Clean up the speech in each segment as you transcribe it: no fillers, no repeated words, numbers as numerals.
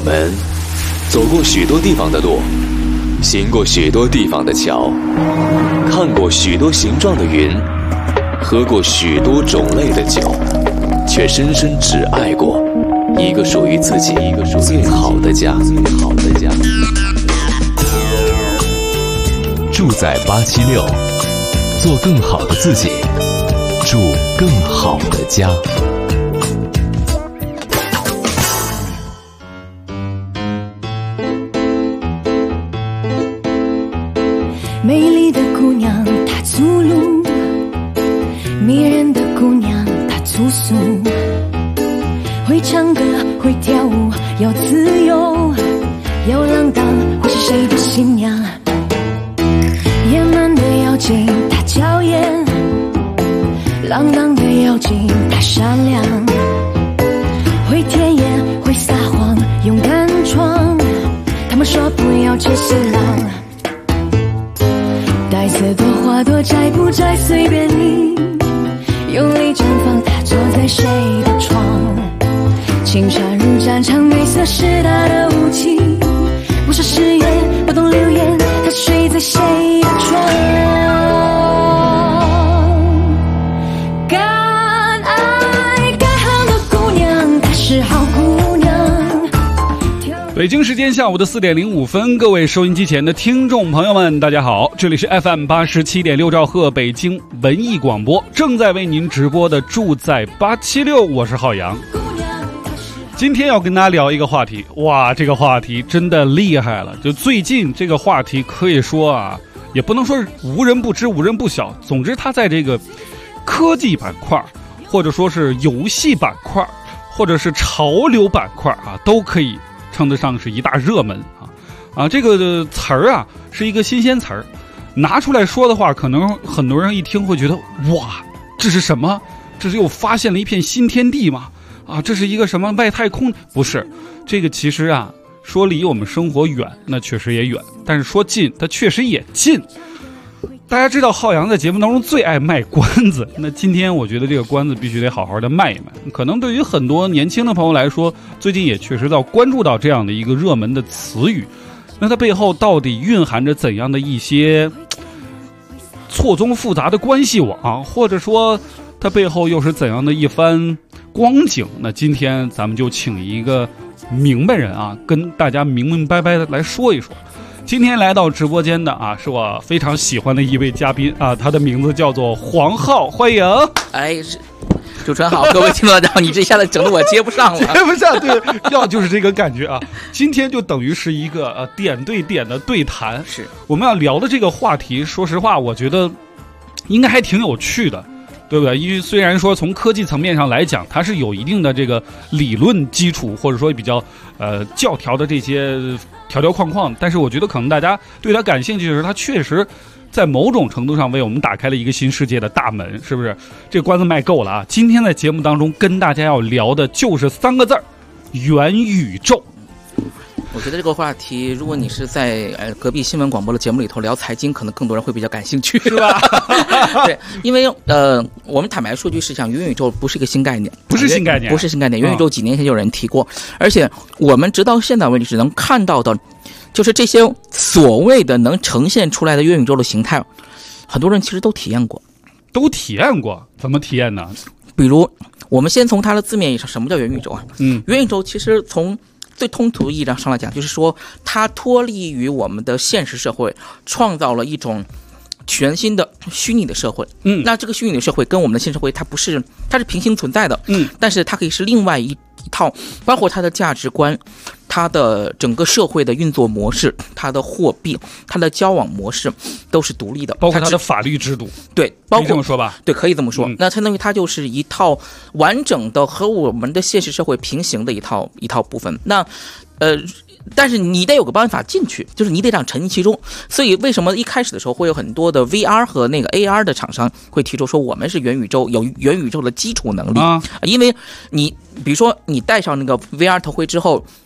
们走过许多地方的路，行过许多地方的桥，看过许多形状的云，喝过许多种类的酒，却深深只爱过一个属于自己最好的家。住在876，做更好的自己，住更好的家。 美丽的姑娘她粗鲁，迷人的姑娘她粗俗，会唱歌会跳舞，要自由要浪荡，会是谁的新娘？野蛮的妖精她娇艳，浪荡的妖精她善良，会甜言会撒谎，勇敢闯。他们说不要吃新郎，白色的花朵摘不摘随便你，用力绽放，它坐在谁的床？青纱如战场，美色是他的武器，不说誓言，不懂流言，他睡在谁的床？敢爱敢恨的姑娘，她是好姑娘。 北京时间下午的4点05分，各位收音机前的听众朋友们，大家好，这里是 FM 87.6兆赫北京文艺广播，正在为您直播的住在876，我是浩洋。今天要跟大家聊一个话题，哇，这个话题真的厉害了。就最近这个话题可以说啊，也不能说是无人不知无人不晓，总之它在这个科技板块，或者说是游戏板块，或者是潮流板块啊，都可以称得上是一大热门啊。这个词儿啊是一个新鲜词儿，拿出来说的话，可能很多人一听会觉得，哇，这是什么？这是又发现了一片新天地吗？啊，这是一个什么外太空？不是，这个其实啊，说离我们生活远，那确实也远；但是说近，它确实也近。大家知道浩洋在节目当中最爱卖关子，那今天我觉得这个关子必须得好好的卖一卖。可能对于很多年轻的朋友来说，最近也确实在关注到这样的一个热门的词语，那它背后到底蕴含着怎样的一些错综复杂的关系网，或者说它背后又是怎样的一番光景？那今天咱们就请一个明白人啊，跟大家明明白白的来说一说。今天来到直播间的啊，是我非常喜欢的一位嘉宾啊，他的名字叫做黄浩，欢迎。 哎，主持人好，各位听到你这下子整得我接不上了， 接不上，对，要就是这个感觉啊。今天就等于是一个点对点的对谈， 是我们要聊的这个话题。说实话，我觉得应该还挺有趣的。对不对？因为虽然说从科技层面上来讲，它是有一定的这个理论基础，或者说比较教条的这些条条框框，但是我觉得可能大家对它感兴趣的是，它确实在某种程度上为我们打开了一个新世界的大门，是不是？这个关子卖够了啊！今天在节目当中跟大家要聊的就是3个字儿：元宇宙。 我觉得这个话题，如果你是在隔壁新闻广播的节目里头聊财经，可能更多人会比较感兴趣， 是吧？ 对，因为我们坦白说句实讲，元宇宙不是一个新概念， 不是新概念， 不是新概念。元宇宙几年前就有人提过，而且我们直到现在为止只能看到的，就是这些所谓的能呈现出来的元宇宙的形态，很多人其实都体验过。 都体验过？怎么体验呢？ 比如，我们先从它的字面意义上，什么叫元宇宙啊？元宇宙其实从最通俗意义上来讲，就是说它脱离于我们的现实社会，创造了一种全新的虚拟的社会。那这个虚拟的社会跟我们的现实社会它是平行存在的。但是它可以是另外一套，包括它的价值观，它的整个社会的运作模式，它的货币，它的交往模式都是独立的， 包括它的法律制度。 对，包括可以这么说吧？ 对，可以这么说。那相当于它就是一套完整的和我们的现实社会平行的一套部分。那但是你得有个办法进去，就是你得想沉浸其中。所以为什么一开始的时候会有很多的 VR 和那个 AR 的厂商会提出说我们是元宇宙，有元宇宙的基础能力因为你比如说你戴上那个 VR 头盔之后，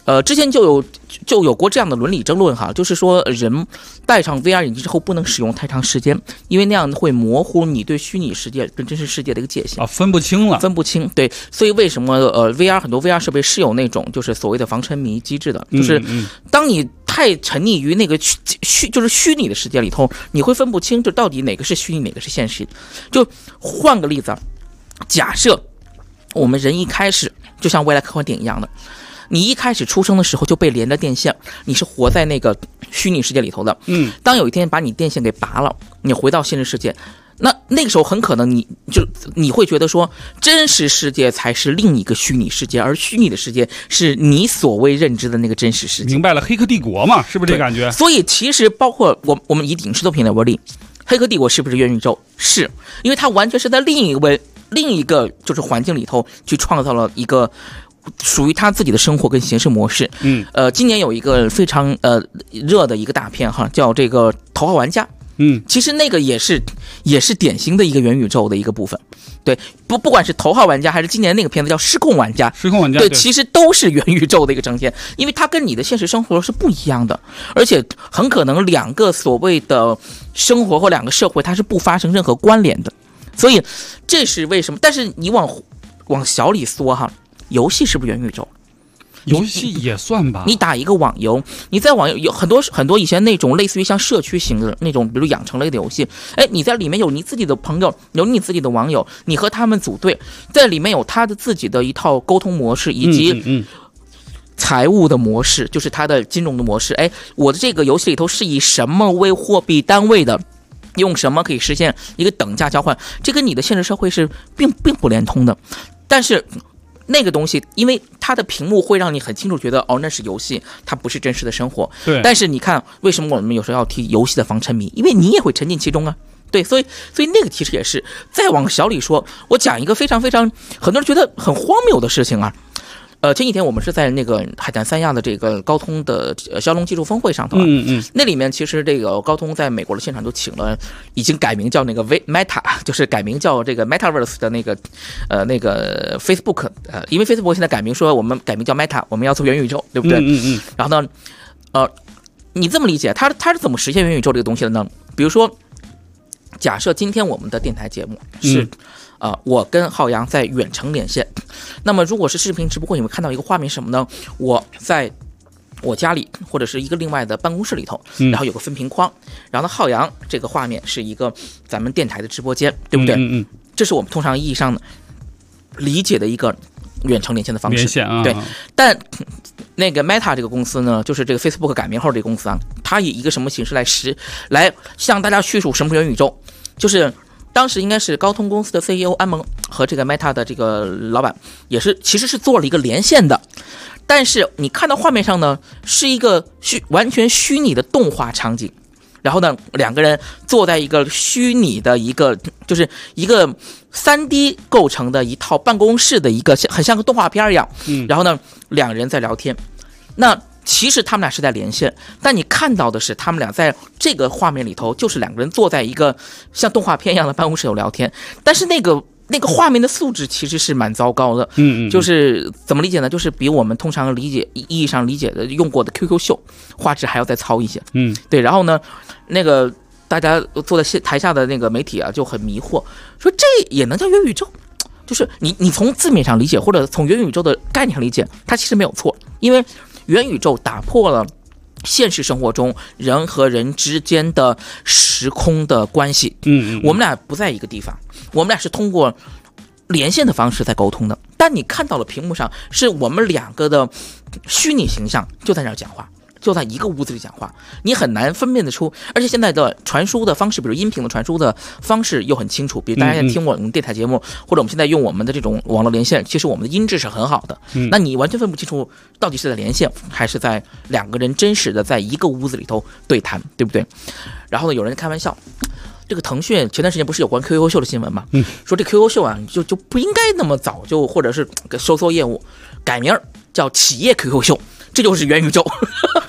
之前就有过这样的伦理争论哈，就是说人戴上 VR 眼镜之后不能使用太长时间，因为那样会模糊你对虚拟世界跟真实世界的一个界限分不清了， 对，所以为什么VR 很多 VR 设备是有那种就是所谓的防沉迷机制的，就是当你太沉溺于那个就是虚拟的世界里头，你会分不清就到底哪个是虚拟哪个是现实。就换个例子，假设我们人一开始就像未来科幻电影一样的，你一开始出生的时候就被连着电线，你是活在那个虚拟世界里头的。当有一天把你电线给拔了，你回到现实世界，那个时候很可能你会觉得说，真实世界才是另一个虚拟世界，而虚拟的世界是你所谓认知的那个真实世界。 明白了，黑客帝国嘛，是不是这感觉？ 所以其实包括我们以影视作品来为例，黑客帝国是不是元宇宙？是，因为它完全是在另一个就是环境里头去创造了一个属于他自己的生活跟形式模式。今年有一个非常热的一个大片哈，叫这个《头号玩家》。其实那个也是典型的一个元宇宙的一个部分。对，不管是《头号玩家》还是今年那个片子叫《失控玩家》，对，其实都是元宇宙的一个呈现，因为它跟你的现实生活是不一样的，而且很可能两个所谓的生活或两个社会它是不发生任何关联的。所以这是为什么。但是你往小里缩哈，游戏是不是元宇宙？ 游戏也算吧。 你打一个网游，你在网游有很多以前那种类似于像社区型的那种，比如养成类的游戏，你在里面有你自己的朋友，有你自己的网友，你和他们组队，在里面有他的自己的一套沟通模式，以及财务的模式，就是他的金融的模式。我的这个游戏里头是以什么为货币单位的？用什么可以实现一个等价交换？这跟你的现实社会是并不连通的。但是那个东西，因为它的屏幕会让你很清楚觉得那是游戏，它不是真实的生活。 对。 但是你看，为什么我们有时候要提游戏的防沉迷？因为你也会沉浸其中啊。对，所以那个其实也是。再往小里说，我讲一个非常非常很多人觉得很荒谬的事情啊。前几天我们是在那个海南三亚的这个高通的骁龙技术峰会上头，那里面其实这个高通在美国的现场就请了已经改名叫那个 Meta， 就是改名叫这个 Metaverse 的那个 Facebook， 因为 Facebook 现在改名说我们改名叫 Meta， 我们要做元宇宙，对不对？然后呢，你这么理解，它是怎么实现元宇宙这个东西的呢？比如说，假设今天我们的电台节目是。我跟浩洋在远程连线，那么如果是视频直播会，你会看到一个画面什么呢？我在我家里或者是一个另外的办公室里头，然后有个分屏框，然后呢浩洋这个画面是一个咱们电台的直播间，对不对？这是我们通常意义上的理解的一个远程连线的方式。对，但那个 Meta 这个公司呢，就是这个 Facebook 改名后这个公司啊，它以一个什么形式来向大家叙述什么是元宇宙，就是当时应该是高通公司的 CEO 安蒙和这个 Meta 的这个老板其实是做了一个连线的，但是你看到画面上呢是一个完全虚拟的动画场景，然后呢两个人坐在一个虚拟的一个就是一个 3D 构成的一套办公室的一个很像个动画片一样，然后呢两人在聊天，那其实他们俩是在连线，但你看到的是他们俩在这个画面里头就是两个人坐在一个像动画片一样的办公室有聊天，但是那个画面的素质其实是蛮糟糕的。就是怎么理解呢？就是比我们通常意义上理解的用过的 QQ 秀画质还要再糙一些。对，然后呢那个大家坐在台下的那个媒体啊就很迷惑，说这也能叫元宇宙？就是你从字面上理解或者从元宇宙的概念上理解，它其实没有错，因为元宇宙打破了现实生活中人和人之间的时空的关系。我们俩不在一个地方，我们俩是通过连线的方式在沟通的，但你看到了屏幕上是我们两个的虚拟形象就在那儿讲话，就在一个屋子里讲话，你很难分辨得出。而且现在的传输的方式，比如音频的传输的方式又很清楚，比如大家听我们电台节目，或者我们现在用我们的这种网络连线，其实我们的音质是很好的。那你完全分不清楚到底是在连线还是在两个人真实的在一个屋子里头对谈，对不对？然后呢有人开玩笑，这个腾讯前段时间不是有关 QQ 秀的新闻吗？说这 QQ 秀啊就不应该那么早就或者是收缩业务改名叫企业 QQ 秀，这就是元宇宙。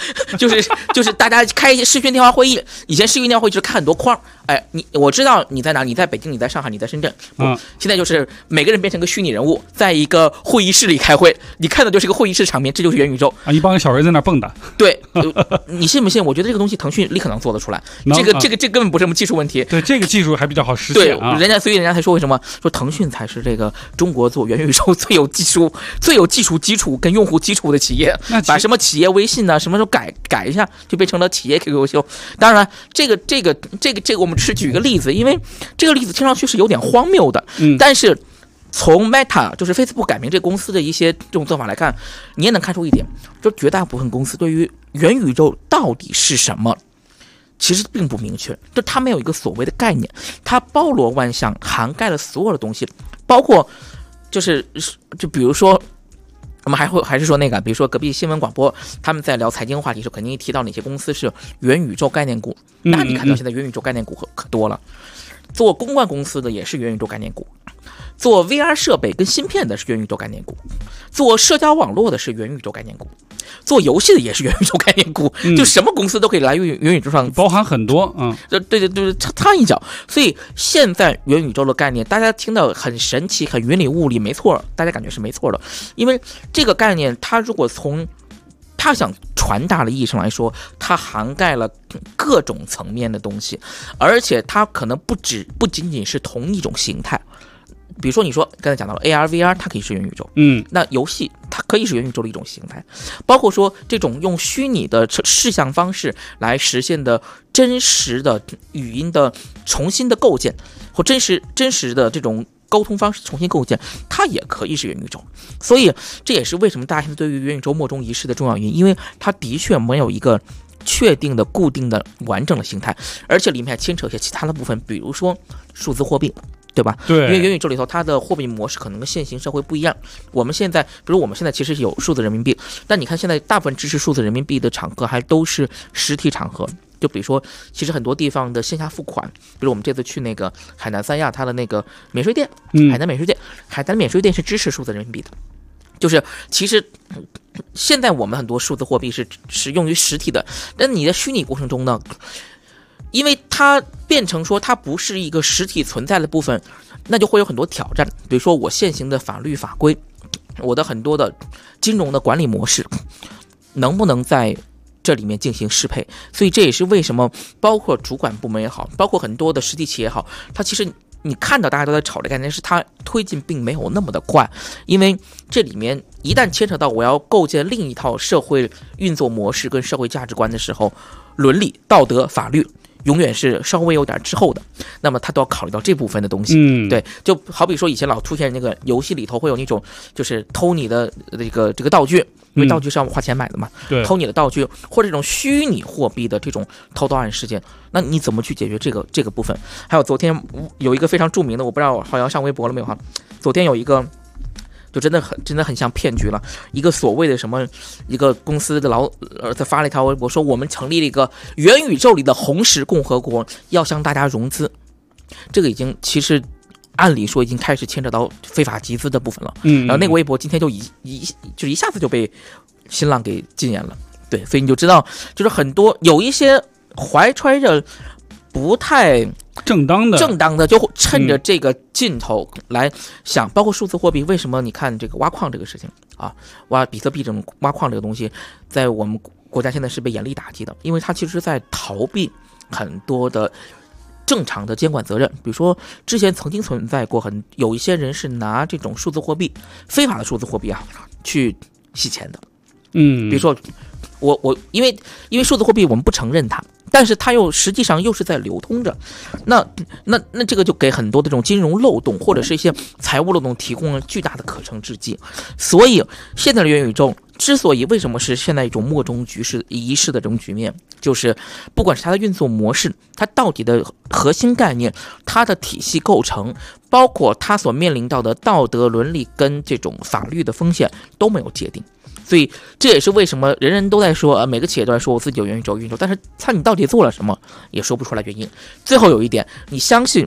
就是大家开一些视频电话会议，以前视频电话会议就是看很多框，哎，我知道你在哪，你在北京，你在上海，你在深圳，现在就是每个人变成个虚拟人物，在一个会议室里开会，你看的就是一个会议室场面，这就是元宇宙啊！一帮小人在那蹦跶。 对，你信不信？我觉得这个东西腾讯立刻能做得出来，这根本不是什么技术问题。 对，这个技术还比较好实现啊。 对，所以人家才说为什么说腾讯才是这个中国做元宇宙最有技术基础跟用户基础的企业，把什么企业微信呢，什么时候改一下就变成了企业 QQ 秀。当然，这个我们只是举一个例子，因为这个例子听上去是有点荒谬的，但是从 Meta 就是 Facebook 改名这公司的一些这种做法来看，你也能看出一点，就绝大部分公司对于元宇宙到底是什么，其实并不明确，就它没有一个所谓的概念，它包罗万象，涵盖了所有的东西，包括就比如说。我们还是说那个，比如说隔壁新闻广播，他们在聊财经话题的时候，肯定提到哪些公司是元宇宙概念股。那你看到现在元宇宙概念股可多了，做公关公司的也是元宇宙概念股，做 VR 设备跟芯片的是元宇宙概念股，做社交网络的是元宇宙概念股，做游戏的也是元宇宙概念股，就什么公司都可以来元宇宙上， 包含很多， 对，插一脚。所以现在元宇宙的概念，大家听到很神奇、很云里雾里，没错，大家感觉是没错的，因为这个概念，它如果从它想传达的意义上来说，它涵盖了各种层面的东西，而且它可能不仅仅是同一种形态。比如说，你说刚才讲到了 AR、VR， 它可以是元宇宙，那游戏它可以是元宇宙的一种形态，包括说这种用虚拟的视像方式来实现的真实的语音的重新的构建，或真实的这种沟通方式重新构建，它也可以是元宇宙。所以这也是为什么大家现在对于元宇宙莫衷一是的重要原因，因为它的确没有一个确定的固定的完整的形态，而且里面还牵扯一些其他的部分，比如说数字货币，对吧？ 对， 因为元宇宙里头它的货币模式可能跟现行社会不一样。我们现在其实有数字人民币，但你看现在大部分支持数字人民币的场合还都是实体场合。就比如说，其实很多地方的线下付款，比如我们这次去那个海南三亚，它的那个免税店，海南免税店是支持数字人民币的。就是其实现在我们很多数字货币是用于实体的，但你在虚拟过程中呢，因为它变成说它不是一个实体存在的部分，那就会有很多挑战。比如说我现行的法律法规，我的很多的金融的管理模式，能不能在这里面进行适配？所以这也是为什么包括主管部门也好，包括很多的实体企业也好，它其实你看到大家都在炒这概念，是它推进并没有那么的快，因为这里面一旦牵扯到我要构建另一套社会运作模式跟社会价值观的时候，伦理、道德、法律永远是稍微有点滞后的，那么他都要考虑到这部分的东西。对，就好比说以前老出现那个游戏里头会有那种就是偷你的这个道具，因为道具是要花钱买的嘛，偷你的道具或者这种虚拟货币的这种偷盗案事件，那你怎么去解决这个部分？还有昨天有一个非常著名的，我不知道好像上微博了没有哈，昨天有一个。就真的很像骗局了。一个所谓的什么一个公司的他发了一条微博说，我们成立了一个元宇宙里的红石共和国，要向大家融资。这个已经其实按理说已经开始牵扯到非法集资的部分了。然后那个微博今天就一下子就被新浪给禁言了。对，所以你就知道，就是很多有一些怀揣着不太正当的，就趁着这个劲头来想，包括数字货币。为什么你看这个挖矿这个事情啊，挖比特币这种挖矿这个东西，在我们国家现在是被严厉打击的，因为它其实在逃避很多的正常的监管责任。比如说之前曾经存在过有一些人是拿这种数字货币，非法的数字货币啊去洗钱的。比如说我因为数字货币我们不承认它，但是它实际上又是在流通着，那这个就给很多的这种金融漏洞或者是一些财务漏洞提供了巨大的可乘之机。所以现在的元宇宙之所以为什么是现在一种莫衷一是的这种局面，就是不管是它的运作模式，它到底的核心概念，它的体系构成，包括它所面临到的道德伦理跟这种法律的风险都没有界定。所以这也是为什么人人都在说，每个企业都在说我自己有元宇宙，但是你到底做了什么也说不出来原因。最后有一点，你相信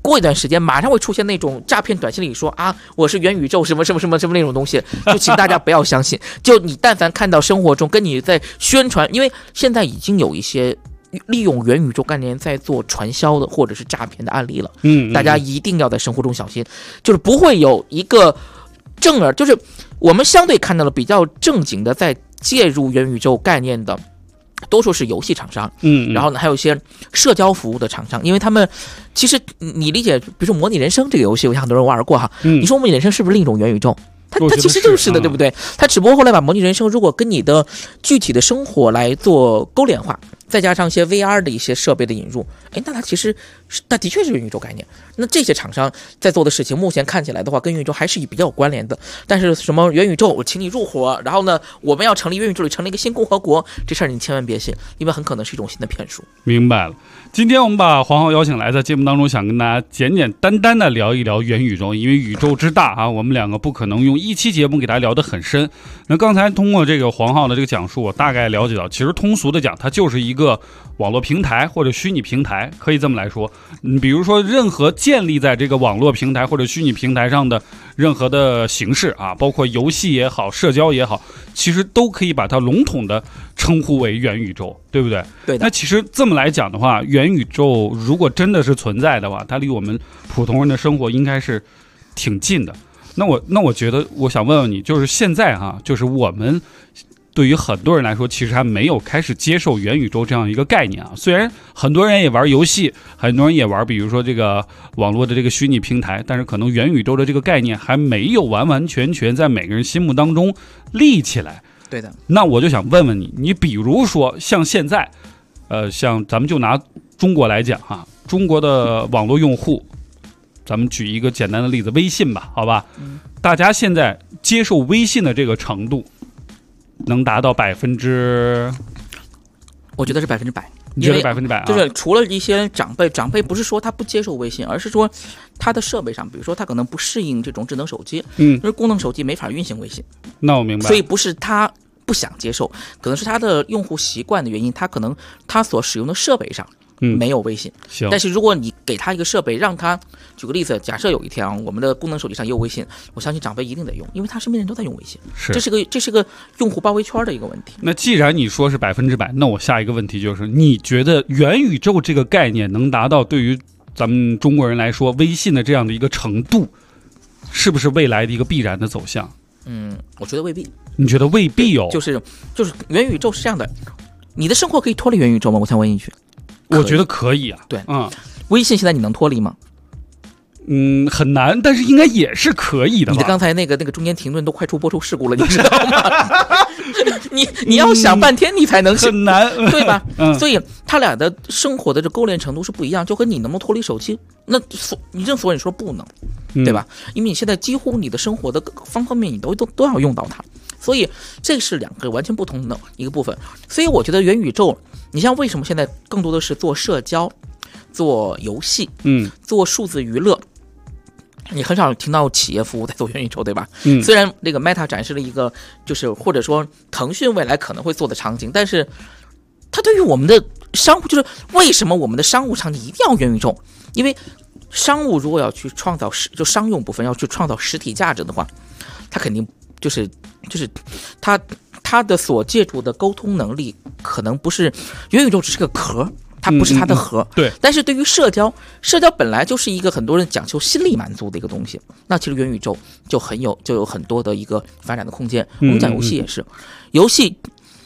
过一段时间马上会出现那种诈骗短信里说啊，我是元宇宙什么什么什么什么那种东西，就请大家不要相信。就你但凡看到生活中跟你在宣传，因为现在已经有一些利用元宇宙概念在做传销的或者是诈骗的案例了，大家一定要在生活中小心，就是不会有一个正儿，就是我们相对看到了比较正经的在介入元宇宙概念的。多数是游戏厂商，然后呢，还有一些社交服务的厂商，因为他们其实你理解，比如说模拟人生这个游戏，我想很多人玩过哈。你说模拟人生是不是另一种元宇宙？它其实就是的，对不对？它只不过后来把模拟人生如果跟你的具体的生活来做勾连化，再加上一些 VR 的一些设备的引入，那它其实它的确是元宇宙概念。那这些厂商在做的事情，目前看起来的话，跟元宇宙还是比较有关联的。但是什么元宇宙，我请你入伙，然后呢，我们要成立元宇宙里成立一个新共和国，这事儿你千万别信，因为很可能是一种新的骗术。 明白了。今天我们把黄浩邀请来，在节目当中想跟大家简简单单的聊一聊元宇宙，因为宇宙之大啊，我们两个不可能用一期节目给大家聊得很深。那刚才通过这个黄浩的这个讲述，我大概了解到，其实通俗的讲，它就是一个网络平台或者虚拟平台，可以这么来说。比如说任何建立在这个网络平台或者虚拟平台上的任何的形式啊，包括游戏也好，社交也好，其实都可以把它笼统的称呼为元宇宙，对不对？ 对的。 那其实这么来讲的话，元宇宙如果真的是存在的话，它离我们普通人的生活应该是挺近的。那我觉得，我想问问你，就是现在哈，就是我们对于很多人来说，其实还没有开始接受元宇宙这样一个概念啊。虽然很多人也玩游戏，很多人也玩，比如说这个网络的这个虚拟平台，但是可能元宇宙的这个概念还没有完完全全在每个人心目当中立起来。 对的。 那我就想问问你，你比如说像现在，像咱们就拿中国来讲哈，中国的网络用户。咱们举一个简单的例子，微信吧，好吧？大家现在接受微信的这个程度，能达到100%？ 我觉得是100%。 你觉得100%啊？ 就是除了一些长辈不是说他不接受微信，而是说他的设备上，比如说他可能不适应这种智能手机，就是功能手机没法运行微信。 那我明白。 所以不是他不想接受，可能是他的用户习惯的原因，他可能他所使用的设备上。没有微信，但是如果你给他一个设备，让他举个例子，假设有一天我们的功能手机上也有微信，我相信长辈一定得用，因为他身边人都在用微信，这是个用户包围圈的一个问题。 那既然你说是100%，那我下一个问题就是，你觉得元宇宙这个概念能达到对于咱们中国人来说微信的这样的一个程度，是不是未来的一个必然的走向？ 我觉得未必。 你觉得未必哦？ 就是元宇宙是这样的，你的生活可以脱离元宇宙吗？我想问一句。 我觉得可以啊， 对，微信现在你能脱离吗？ 很难，但是应该也是可以的吧。 你的刚才那个中间停顿都快出播出事故了，你知道吗？你要想半天你才能很难， 对吧？所以他俩的生活的这勾连程度是不一样，就跟你能不能脱离手机，那你正所以说不能，对吧？因为你现在几乎你的生活的方方面面你都要用到它。所以这是两个完全不同的一个部分，所以我觉得元宇宙，你像为什么现在更多的是做社交、做游戏、做数字娱乐，你很少听到企业服务在做元宇宙，对吧？虽然这个 Meta 展示了一个，就是或者说腾讯未来可能会做的场景，但是它对于我们的商务，就是为什么我们的商务场景一定要元宇宙？因为商务如果要去创造就商用部分要去创造实体价值的话，它肯定就是他的所借助的沟通能力可能不是元宇宙，只是个壳，它不是它的核。 对。 但是对于社交本来就是一个很多人讲求心理满足的一个东西，那其实元宇宙就有很多的一个发展的空间。我们讲游戏也是，游戏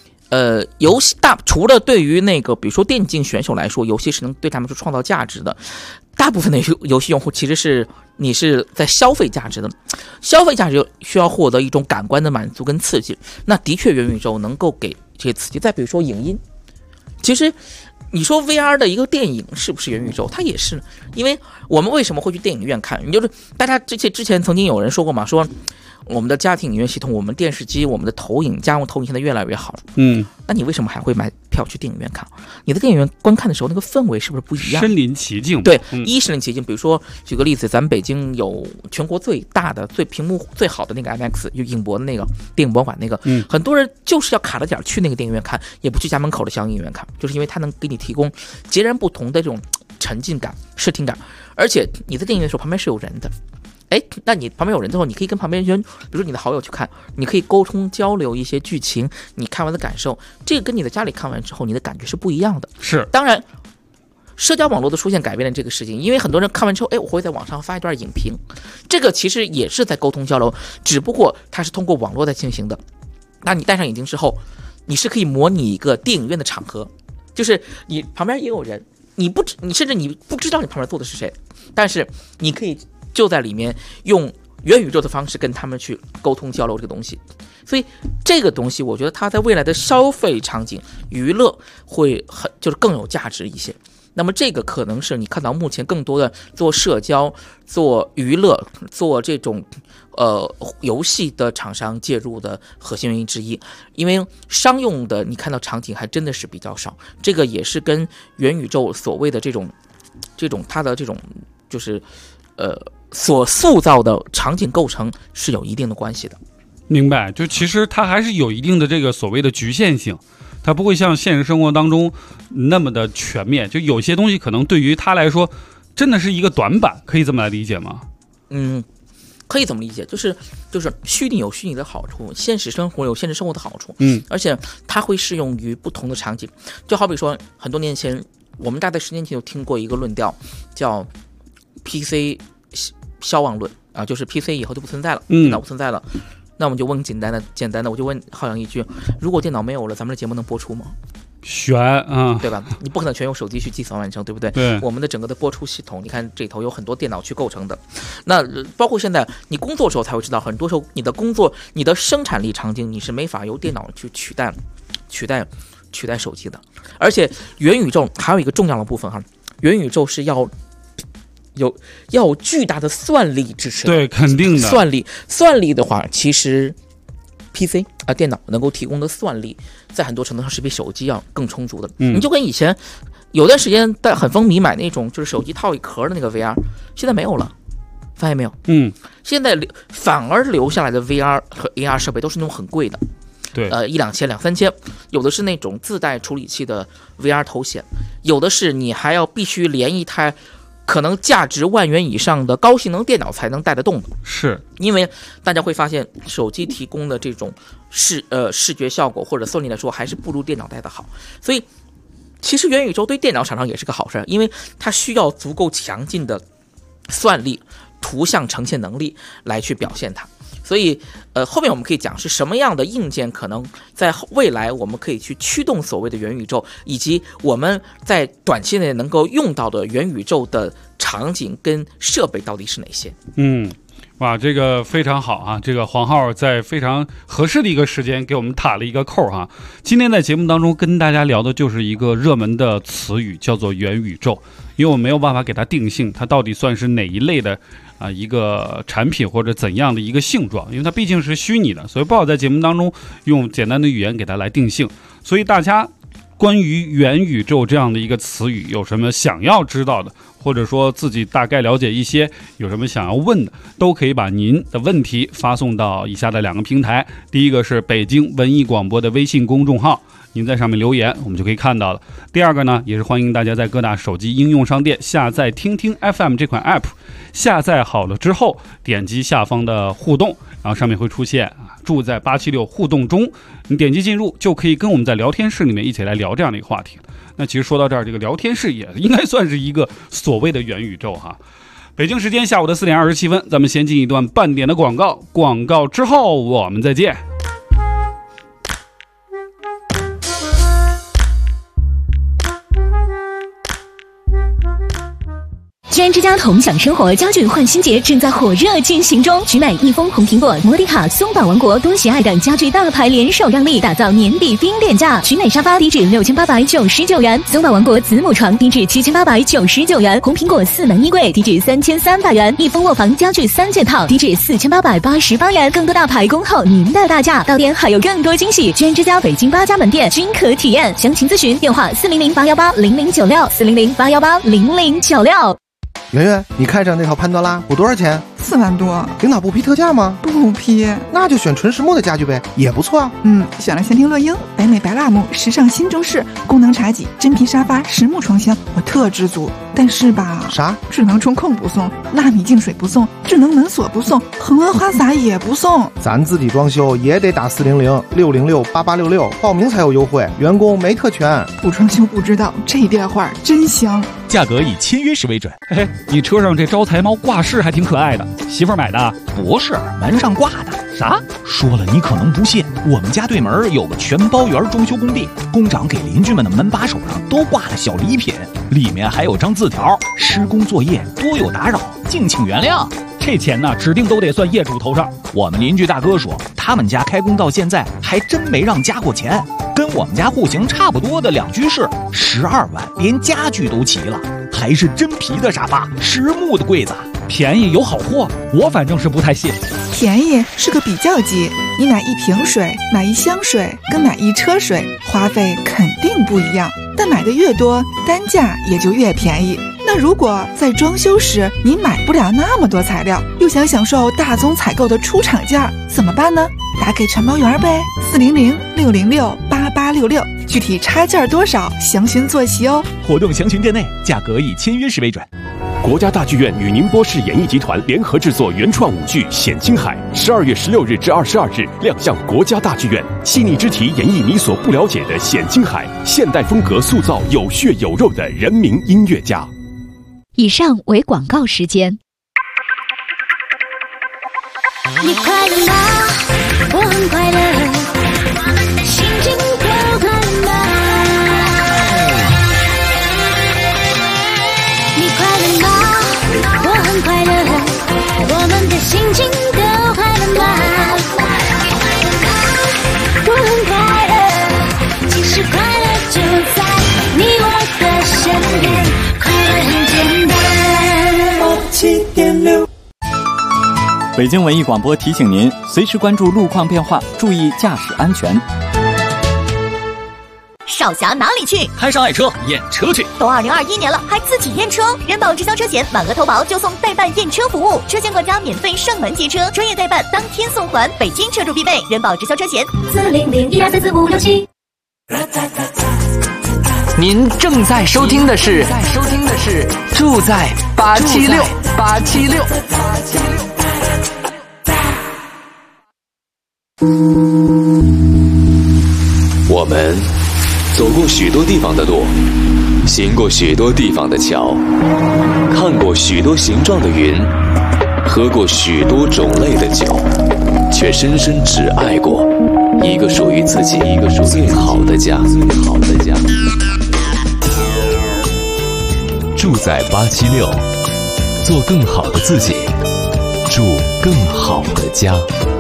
除了对于那个比如说电竞选手来说，游戏是能对他们去创造价值的。大部分的游戏用户其实你是在消费价值的，消费价值需要获得一种感官的满足跟刺激，那的确元宇宙能够给这些刺激。再比如说影音，其实你说 VR 的一个电影是不是元宇宙？它也是，因为我们为什么会去电影院看？你就是大家之前曾经有人说过嘛，说我们的家庭影院系统，我们电视机，我们的家用投影现在越来越好了。那你为什么还会买票去电影院看？你在电影院观看的时候，那个氛围是不是不一样？ 身临其境。 对，身临其境。比如说，举个例子，咱们北京有全国最大的、屏幕最好的那个 IMAX， 就影博的那个电影博物馆那个，很多人就是要卡了点去那个电影院看，也不去家门口的小影院看，就是因为它能给你提供截然不同的这种沉浸感、视听感，而且你在电影院的时候旁边是有人的。那你旁边有人之后，你可以跟旁边人，比如说你的好友去看，你可以沟通交流一些剧情，你看完的感受，这个跟你在家里看完之后，你的感觉是不一样的。 是， 当然，社交网络的出现改变了这个事情，因为很多人看完之后，我会在网上发一段影评，这个其实也是在沟通交流，只不过它是通过网络在进行的。那你戴上眼镜之后，你是可以模拟一个电影院的场合，就是你旁边也有人，你甚至你不知道你旁边坐的是谁，但是你可以就在里面用元宇宙的方式跟他们去沟通交流这个东西。所以这个东西我觉得它在未来的消费场景娱乐会就是更有价值一些。那么这个可能是你看到目前更多的做社交、做娱乐、做这种游戏的厂商介入的核心原因之一。因为商用的你看到场景还真的是比较少，这个也是跟元宇宙所谓的这种它的这种就是所塑造的场景构成是有一定的关系的。 明白，就其实它还是有一定的这个所谓的局限性，它不会像现实生活当中那么的全面，就有些东西可能对于他来说真的是一个短板，可以这么来理解吗？ 可以怎么理解？就是虚拟有虚拟的好处，现实生活有现实生活的好处，而且它会适用于不同的场景。就好比说很多年前，我们大概10年前就听过一个论调，叫 PC 消亡论啊，就是 PC 以后就不存在了，电脑不存在了。那我们就问简单的，我就问浩洋一句：如果电脑没有了，咱们的节目能播出吗？ 悬啊， 对吧？你不可能全用手机去计算完成，对不对？ 对， 我们的整个的播出系统，你看这头有很多电脑去构成的。那包括现在你工作的时候才会知道，很多时候你的工作、你的生产力场景，你是没法由电脑去取代手机的。而且元宇宙还有一个重要的部分哈，元宇宙是要有巨大的算力支持的。 对，肯定的。 算力的话，其实 PC 电脑能够提供的算力，在很多程度上是比手机要更充足的。你就跟以前有段时间很风靡买那种就是手机套一壳的那个 VR， 现在没有了，发现没有？现在反而留下来的 VR 和 AR 设备都是那种很贵的。 对 ，1-2千、2-3千，有的是那种自带处理器的 VR 头显，有的是你还要必须连一台可能价值1万元以上的高性能电脑才能带得动的。 是因为大家会发现手机提供的这种视觉效果或者算力来说还是不如电脑带的好，所以其实元宇宙对电脑厂商也是个好事，因为它需要足够强劲的算力、图像呈现能力来去表现它。所以后面我们可以讲是什么样的硬件可能在未来我们可以去驱动所谓的元宇宙，以及我们在短期内能够用到的元宇宙的场景跟设备到底是哪些。 哇，这个非常好啊！这个黄浩在非常合适的一个时间给我们打了一个扣哈。今天在节目当中跟大家聊的就是一个热门的词语，叫做元宇宙。因为我没有办法给它定性，它到底算是哪一类的一个产品或者怎样的一个性状，因为它毕竟是虚拟的，所以不好在节目当中用简单的语言给它来定性。所以大家关于元宇宙这样的一个词语有什么想要知道的，或者说自己大概了解一些，有什么想要问的，都可以把您的问题发送到以下的2个平台。第一个是北京文艺广播的微信公众号，您在上面留言我们就可以看到了。第二个呢，也是欢迎大家在各大手机应用商店下载听听 FM 这款 app， 下载好了之后点击下方的互动，然后上面会出现住在876互动中，你点击进入就可以跟我们在聊天室里面一起来聊这样的一个话题。那其实说到这儿，这个聊天室也应该算是一个所谓的元宇宙哈。北京时间下午的4点27分，咱们先进一段半点的广告，广告之后我们再见。 居之家同享生活家具换新节正在火热进行中，菊美、益丰、红苹果、摩迪卡、松宝王国、东喜爱等家具大牌联手让利，打造年底冰点价。菊美沙发低至6899元，松宝王国子母床低至7899元，红苹果4门衣柜低至3300元，益丰卧房家具3件套低至4888元。更多大牌恭候您的大驾，到店还有更多惊喜。居之家北京8家门店均可体验，详情咨询电话400-818-0096，400-818-0096。 圆圆，你看上那套潘多拉我多少钱 ？4万多。 领导不批特价吗？ 不批。 那就选纯实木的家具呗，也不错啊。 选了仙庭乐英、北美白蜡木、时尚新中式、功能茶几、真皮沙发、实木床箱，我特知足。 但是吧， 啥？ 智能中控不送，纳米净水不送，智能门锁不送，恒温花洒也不送。 咱自己装修也得打400-606-8866报名才有优惠，员工没特权。 不装修不知道，这电话真香。 价格以签约时为准。 嘿，你车上这招财猫挂饰还挺可爱的，媳妇儿买的？ 不是，门上挂的。 啥？ 说了你可能不信，我们家对门有个全包园装修工地，工长给邻居们的门把手上都挂了小礼品，里面还有张字条：施工作业多有打扰，敬请原谅。 这钱呢，指定都得算业主头上。 我们邻居大哥说，他们家开工到现在还真没让加过钱，跟我们家户型差不多的2居室，12万，连家具都齐了，还是真皮的沙发，实木的柜子， 便宜有好货，我反正是不太信。 便宜是个比较级，你买1瓶水，买1箱水，跟买1车水，花费肯定不一样，但买的越多，单价也就越便宜。那如果在装修时你买不了那么多材料，又想享受大宗采购的出厂价，怎么办呢？打给全包园呗，400-606-8866，具体差价多少，详询坐席哦。 活动详询店内，价格以签约时为准。 国家大剧院与宁波市演艺集团联合制作原创舞剧《显青海》，12月16日至22日亮相国家大剧院，细腻之题演绎你所不了解的显青海，现代风格塑造有血有肉的人民音乐家。 以上为广告时间。 你快乐吗？我很快乐，心情都快乐吗？你快乐吗？我很快乐，我们的心情都快乐吗？我很快乐，其实快乐就在你我的身边，快乐很简单。7.6 北京文艺广播提醒您，随时关注路况变化，注意驾驶安全。 少侠哪里去？ 摊上爱车验车去。 都2021年了，还自己验车？人保直销车险满额投保就送代办验车服务，车险管家免费上门接车，专业代办当天送还，北京车主必备。人保直销车险400-1234567。 您正在收听的是住在876。 我们走过许多地方的路，行过许多地方的桥，看过许多形状的云，喝过许多种类的酒，却深深只爱过一个属于自己最好的家。住在876，做更好的自己，住更好的家。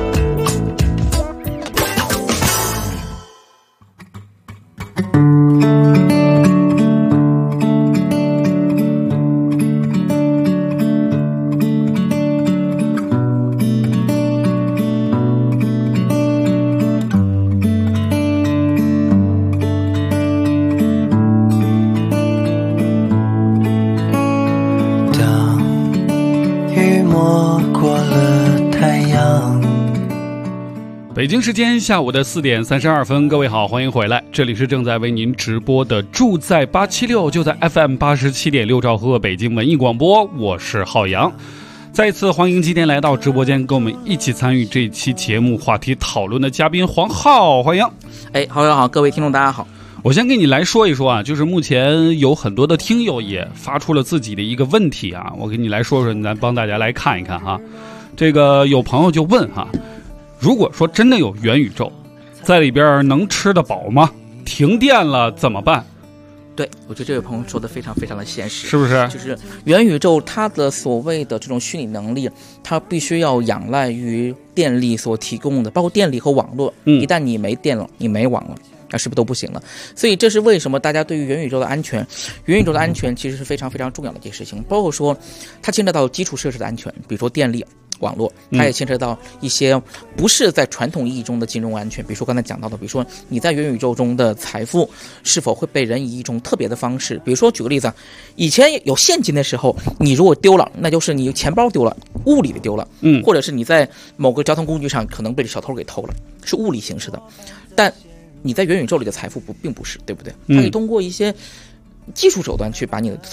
北京时间下午的4点32分，各位好，欢迎回来，这里是正在为您直播的住在876，就在 FM 87.6兆赫北京文艺广播，我是浩洋。再一次欢迎今天来到直播间跟我们一起参与这一期节目话题讨论的嘉宾黄浩，欢迎。 浩洋好，各位听众大家好。 我先跟你来说一说啊，就是目前有很多的听友也发出了自己的一个问题啊，我跟你来说说，咱帮大家来看一看哈。这个有朋友就问哈，如果说真的有元宇宙，在里边能吃得饱吗？停电了怎么办？ 对，我觉得这位朋友说的非常非常的现实， 是不是？ 就是元宇宙它的所谓的这种虚拟能力，它必须要仰赖于电力所提供的，包括电力和网络。一旦你没电了，你没网了，那是不是都不行了？所以这是为什么大家对于元宇宙的安全其实是非常非常重要的一件事情，包括说它牵扯到基础设施的安全，比如说电力、网络，它也牵扯到一些不是在传统意义中的金融安全，比如说刚才讲到的，比如说你在元宇宙中的财富是否会被人以一种特别的方式，比如说举个例子，以前有现金的时候，你如果丢了，那就是你钱包丢了，物理的丢了，或者是你在某个交通工具上可能被小偷给偷了，是物理形式的。但你在元宇宙里的财富并不是，对不对？它可以通过一些技术手段去把你的，所以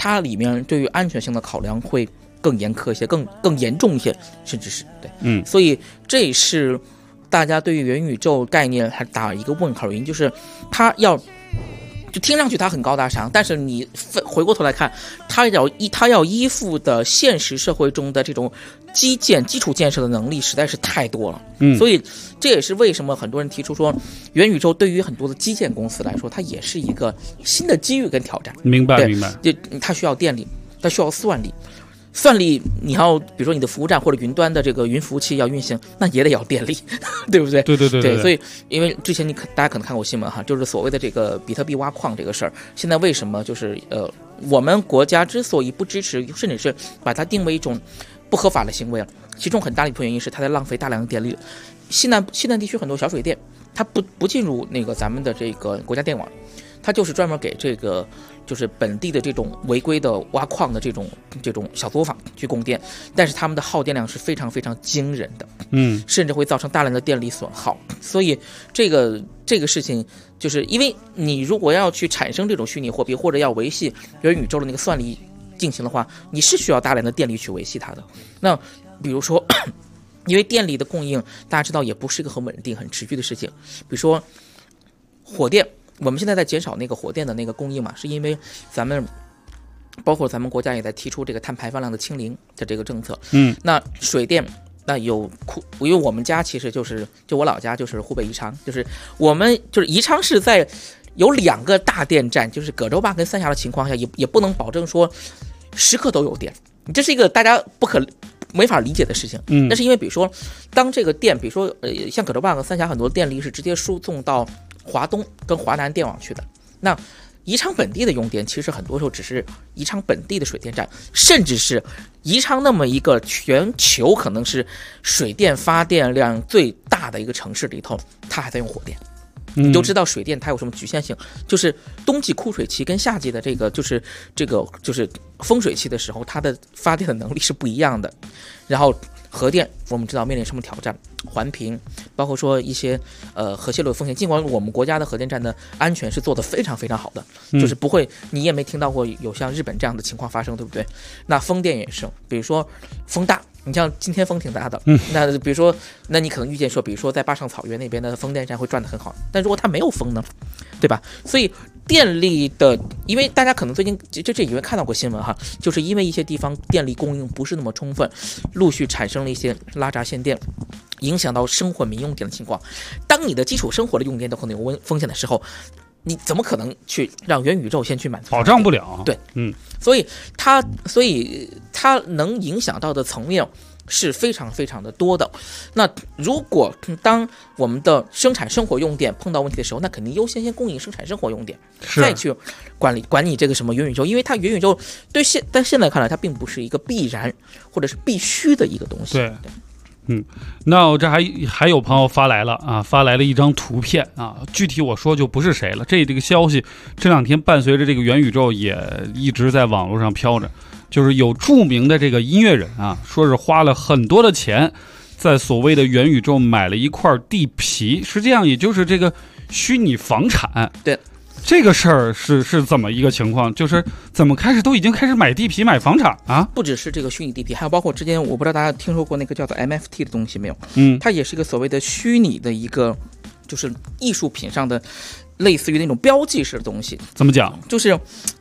它里面对于安全性的考量会更严苛一些，更严重一些，甚至是对，所以这也是大家对于元宇宙概念还打一个问号，原因就是它就听上去它很高大上，但是你回过头来看，它要依附的现实社会中的这种基础建设的能力实在是太多了。所以这也是为什么很多人提出说，元宇宙对于很多的基建公司来说，它也是一个新的机遇跟挑战。 明白。 就它需要电力，它需要算力。算力，你要比如说你的服务站或者云端的这个云服务器要运行，那也得要电力，对不对？ 对。 所以，因为之前大家可能看过新闻哈，就是所谓的这个比特币挖矿这个事儿，现在为什么就是我们国家之所以不支持，甚至是把它定为一种不合法的行为，其中很大的一部分原因是它在浪费大量的电力。西南地区很多小水电，它不进入那个咱们的这个国家电网，它就是专门给这个就是本地的这种违规的挖矿的这种小作坊去供电，但是他们的耗电量是非常非常惊人的，甚至会造成大量的电力损耗。所以这个事情，就是因为你如果要去产生这种虚拟货币，或者要维系元宇宙的那个算力进行的话，你是需要大量的电力去维系它的。那比如说因为电力的供应大家知道也不是一个很稳定很持续的事情，比如说火电，我们现在在减少那个火电的那个供应嘛，是因为包括咱们国家也在提出这个碳排放量的清零的这个政策。那水电，那因为我们家其实就我老家就是湖北宜昌，就是我们就是宜昌是在有2个大电站，就是葛洲坝跟三峡的情况下，也不能保证说时刻都有电，这是一个大家没法理解的事情。那是因为比如说当这个电，比如说像葛洲坝和三峡很多电力是直接输送到华东跟华南电网去的，那宜昌本地的用电其实很多时候只是宜昌本地的水电站，甚至是宜昌那么一个全球可能是水电发电量最大的一个城市里头，它还在用火电。你就知道水电它有什么局限性，就是冬季枯水期跟夏季的这个就是丰水期的时候，它的发电的能力是不一样的。然后核电我们知道面临什么挑战，环评，包括说一些核泄漏风险。尽管我们国家的核电站的安全是做得非常非常好的，就是不会，你也没听到过有像日本这样的情况发生，对不对？那风电也是，比如说风大，你像今天风挺大的，那比如说，那你可能预见说，比如说在坝上草原那边的风电站会转得很好，但如果它没有风呢，对吧？所以电力的，因为大家可能最近这以为看到过新闻哈，就是因为一些地方电力供应不是那么充分，陆续产生了一些拉闸限电，影响到生活民用电的情况。当你的基础生活的用电都可能有风险的时候，你怎么可能去让元宇宙先去满足？ 保障不了。 对，所以它能影响到的层面是非常非常的多的。那如果当我们的生产生活用电碰到问题的时候，那肯定优先供应生产生活用电，再去管理这个什么元宇宙，因为它元宇宙但现在看来它并不是一个必然或者是必须的一个东西。 对。那我这还有朋友发来了一张图片啊，具体我说就不是谁了。这个消息这2天伴随着这个元宇宙也一直在网络上飘着，就是有著名的这个音乐人啊，说是花了很多的钱在所谓的元宇宙买了一块地皮，实际上也就是这个虚拟房产。 对。 这个事儿是怎么一个情况？就是怎么都已经开始买地皮买房产啊？ 不只是这个虚拟地皮，还有包括之前我不知道大家听说过那个叫做 NFT 的东西没有？它也是一个所谓的虚拟的一个就是艺术品上的类似于那种标记式的东西。 怎么讲？ 就是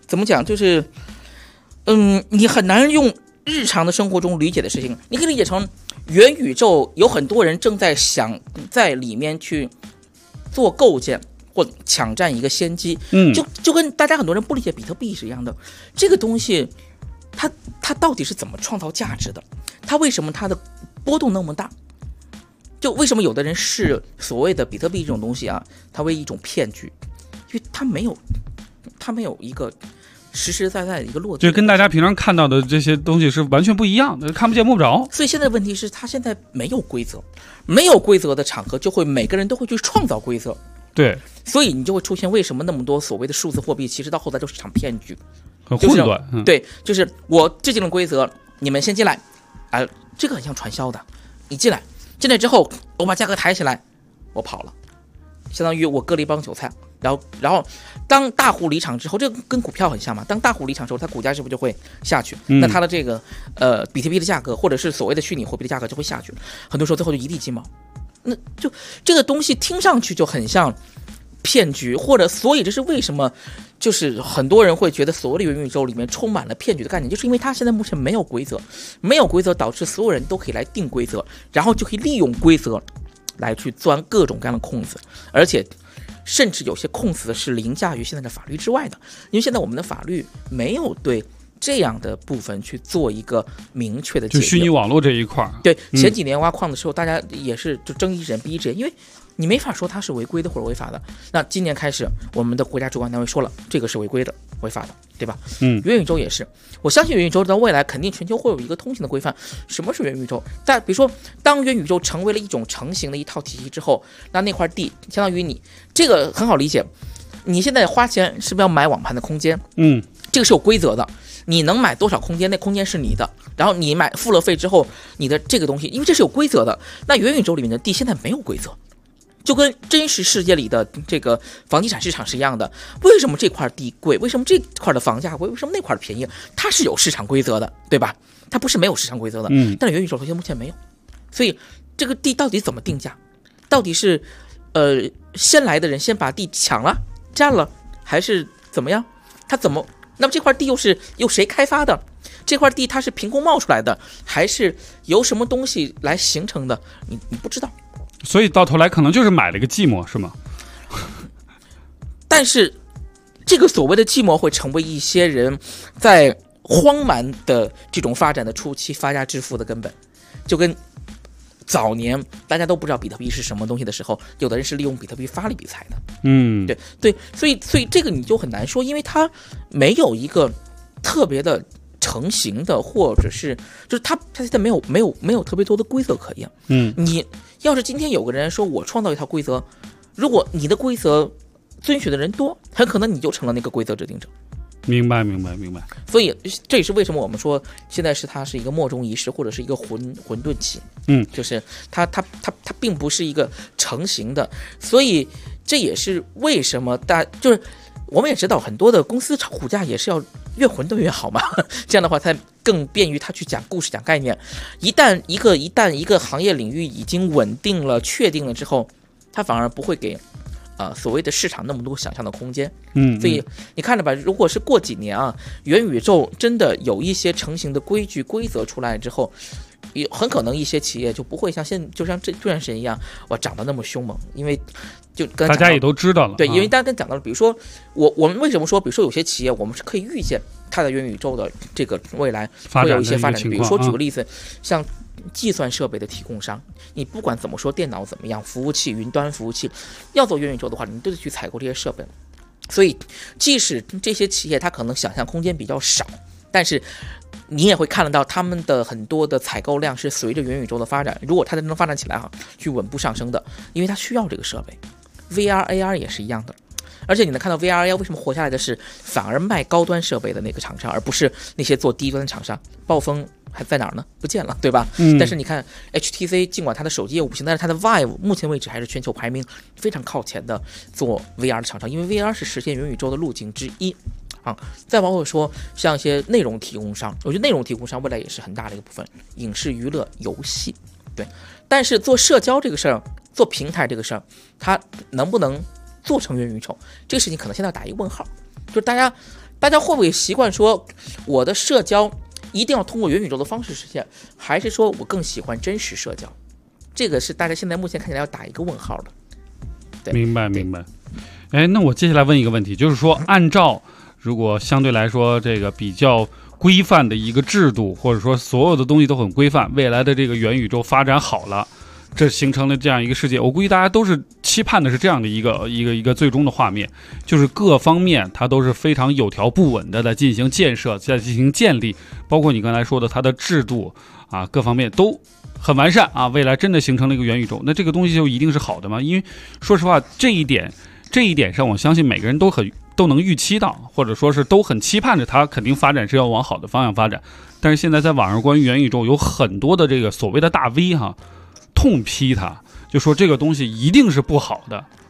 你很难用日常的生活中理解的事情，你可以理解成元宇宙有很多人正在想在里面去做构建或抢占一个先机，就跟大家很多人不理解比特币是一样的。这个东西，它到底是怎么创造价值的？它为什么它的波动那么大？就为什么有的人视所谓的比特币这种东西啊，它为一种骗局？因为它没有一个实实在在的一个落地， 就跟大家平常看到的这些东西是完全不一样的，看不见摸不着。 所以现在问题是，它现在没有规则，没有规则的场合，就会每个人都会去创造规则。 对， 所以你就会出现为什么那么多所谓的数字货币，其实到后来都是场骗局， 很混乱。 对，就是我制定了规则，你们先进来，这个很像传销的，你进来之后，我把价格抬起来，我跑了， 相当于我割了一帮韭菜，然后当大户离场之后，这个跟股票很像嘛，当大户离场之后，它股价是不是就会下去？那它的这个比特币的价格或者是所谓的虚拟货币的价格就会下去，很多时候最后就一地鸡毛。那就这个东西听上去就很像骗局，或者所以这是为什么就是很多人会觉得所谓的元宇宙里面充满了骗局的概念，就是因为它现在目前没有规则，没有规则导致所有人都可以来定规则，然后就可以利用规则来去钻各种各样的空子，而且甚至有些空子是凌驾于现在的法律之外的，因为现在我们的法律没有对这样的部分去做一个明确的界定。 就虚拟网络这一块， 对，前几年挖矿的时候，大家也是就睁一只眼闭一只眼，因为你没法说它是违规的或者违法的。那今年开始，我们的国家主管单位说了，这个是违规的、违法的，对吧？元宇宙也是，我相信元宇宙到未来肯定全球会有一个通行的规范。什么是元宇宙？但比如说，当元宇宙成为了一种成型的一套体系之后，那块地相当于你，这个很好理解。你现在花钱是不是要买网盘的空间？这个是有规则的。你能买多少空间，那空间是你的。然后你付了费之后，你的这个东西，因为这是有规则的。那元宇宙里面的地现在没有规则。就跟真实世界里的这个房地产市场是一样的，为什么这块地贵？为什么这块的房价贵？为什么那块的便宜？它是有市场规则的，对吧？它不是没有市场规则的。但是元宇宙目前没有，所以这个地到底怎么定价？到底是先来的人先把地抢了、占了，还是怎么样？它怎么？那么这块地又是由谁开发的？这块地它是凭空冒出来的，还是由什么东西来形成的？你不知道。 所以到头来可能就是买了个寂寞，是吗？ 但是这个所谓的寂寞会成为一些人在荒蛮的这种发展的初期发家致富的根本，就跟早年大家都不知道比特币是什么东西的时候，有的人是利用比特币发了一笔财的。对，所以这个你就很难说，因为它没有一个特别的成型的，或者是就是它现在没有特别多的规则可言。你要是今天有个人说我创造一套规则，如果你的规则遵循的人多，很可能你就成了那个规则制定者。 明白。 所以这也是为什么我们说现在它是一个莫衷一是，或者是一个混沌期。就是它并不是一个成型的，所以这也是为什么就是我们也知道很多的公司炒股价也是要越混沌越好嘛，这样的话才更便于他去讲故事、讲概念。一旦一个行业领域已经稳定了、确定了之后，它反而不会给所谓的市场那么多想象的空间。所以你看着吧，如果是过几年啊，元宇宙真的有一些成型的规矩、规则出来之后，很可能一些企业就不会像就像这段时间一样，涨得那么凶猛，因为就刚才大家也都知道了。 对，因为大家跟讲到了，比如说我们为什么说，比如说有些企业我们是可以预见它的元宇宙的这个未来会有一些发展，比如说举个例子，像计算设备的提供商，你不管怎么说，电脑怎么样，服务器、云端服务器要做元宇宙的话，你都得去采购这些设备。所以即使这些企业它可能想象空间比较少，但是你也会看得到他们的很多的采购量是随着元宇宙的发展，如果它真正发展起来去稳步上升的，因为它需要这个设备。 VR、AR 也是一样的，而且你能看到 VR、AR 为什么活下来的是反而卖高端设备的那个厂商，而不是那些做低端的厂商。暴风还在哪儿呢？不见了，对吧？但是你看 HTC 尽管它的手机业务不行，但是它的 Vive 目前为止还是全球排名非常靠前的做 VR 的厂商，因为 VR 是实现元宇宙的路径之一啊。再包括说像一些内容提供商，我觉得内容提供商未来也是很大的一个部分，影视娱乐游戏，对。但是做社交这个事儿，做平台这个事儿，它能不能做成元宇宙，这个事情可能现在要打一个问号。就是大家会不会习惯说我的社交一定要通过元宇宙的方式实现，还是说我更喜欢真实社交？这个是大家现在目前看起来要打一个问号的。对， 明白。哎，那我接下来问一个问题，就是说按照如果相对来说这个比较规范的一个制度，或者说所有的东西都很规范，未来的这个元宇宙发展好了，这形成了这样一个世界，我估计大家都是期盼的是这样的一个最终的画面，就是各方面它都是非常有条不紊的在进行建设，在进行建立，包括你刚才说的它的制度啊，各方面都很完善啊，未来真的形成了一个元宇宙，那这个东西就一定是好的吗？因为说实话，这一点上，我相信每个人都能预期到，或者说是都很期盼着它肯定发展是要往好的方向发展。但是现在在网上关于元宇宙有很多的这个所谓的大 V 痛批它，就说这个东西一定是不好的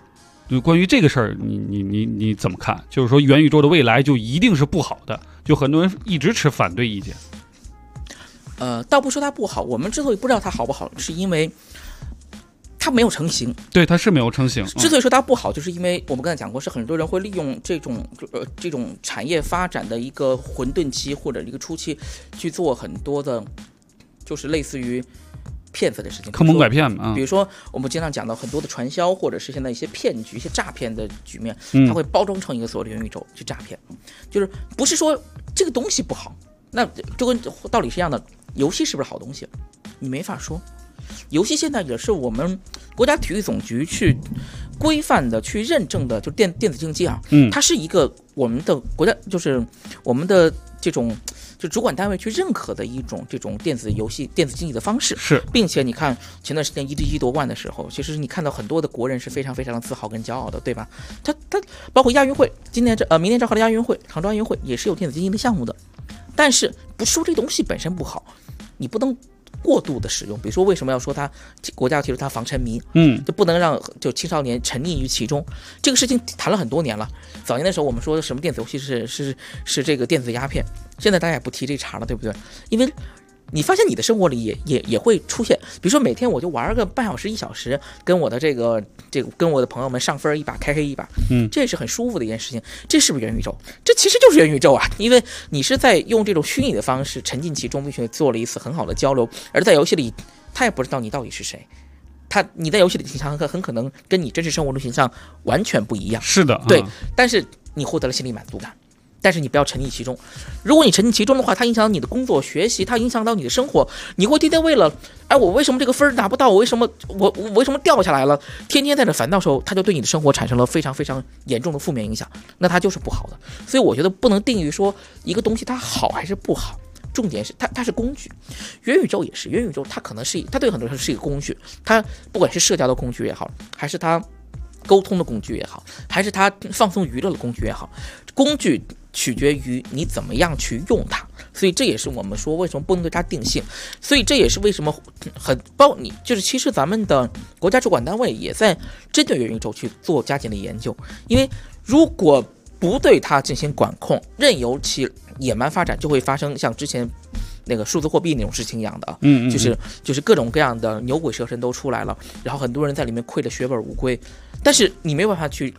就关于这个事儿，你怎么看？就是说元宇宙的未来就一定是不好的？就很多人一直持反对意见。 倒不说它不好，我们之所以不知道它好不好，是因为它没有成型。 对，它是没有成型。 之所以说它不好，就是因为我们刚才讲过，是很多人会利用这种产业发展的一个混沌期或者一个初期，去做很多的，就是类似于骗子的事情， 坑蒙拐骗嘛。 比如说我们经常讲到很多的传销，或者是现在一些骗局、一些诈骗的局面，它会包装成一个所谓的元宇宙去诈骗。就是不是说这个东西不好，那就跟道理是一样的。游戏是不是好东西？你没法说。游戏现在也是我们国家体育总局去规范的、去认证的，就电子竞技啊，它是一个我们的国家，就是我们的这种就主管单位去认可的一种这种电子游戏、电子竞技的方式。 是， 并且你看前段时间1G1夺冠的时候，其实你看到很多的国人是非常非常的自豪跟骄傲的，对吧？它包括亚运会，明年召开的亚运会、杭州亚运会也是有电子竞技的项目的。但是不是说这东西本身不好，你不能过度的使用。比如说为什么要说它国家要提出它防沉迷，就不能让就青少年沉溺于其中。这个事情谈了很多年了。早年的时候我们说什么电子游戏是这个电子鸦片，现在大家也不提这茬了，对不对？因为你发现你的生活里也会出现，比如说每天我就玩个半小时1小时，跟我的这个跟我的朋友们上分一把开黑一把，这是很舒服的一件事情。这是不是元宇宙？这其实就是元宇宙啊，因为你是在用这种虚拟的方式沉浸其中，并且做了一次很好的交流，而在游戏里他也不知道你到底是谁。你在游戏里的形象很可能跟你真实生活的形象完全不一样。 是的， 对，但是你获得了心理满足感。但是你不要沉溺其中，如果你沉溺其中的话，它影响到你的工作学习，它影响到你的生活，你会天天为了，我为什么这个分拿不到，我为什么掉下来了，天天在这烦恼的时候，它就对你的生活产生了非常非常严重的负面影响，那它就是不好的。所以我觉得不能定义说一个东西它好还是不好，重点是它是工具。元宇宙也是，元宇宙它可能是它对很多人是一个工具，它不管是社交的工具也好，还是它沟通的工具也好，还是它放松娱乐的工具也好，工具取决于你怎么样去用它。所以这也是我们说为什么不能对它定性，所以这也是为什么你就是其实咱们的国家主管单位也在针对元宇宙去做加紧的研究。因为如果不对它进行管控，任由其野蛮发展，就会发生像之前那个数字货币那种事情一样的，就是各种各样的牛鬼蛇神都出来了，然后很多人在里面亏得血本无归，但是你没有办法去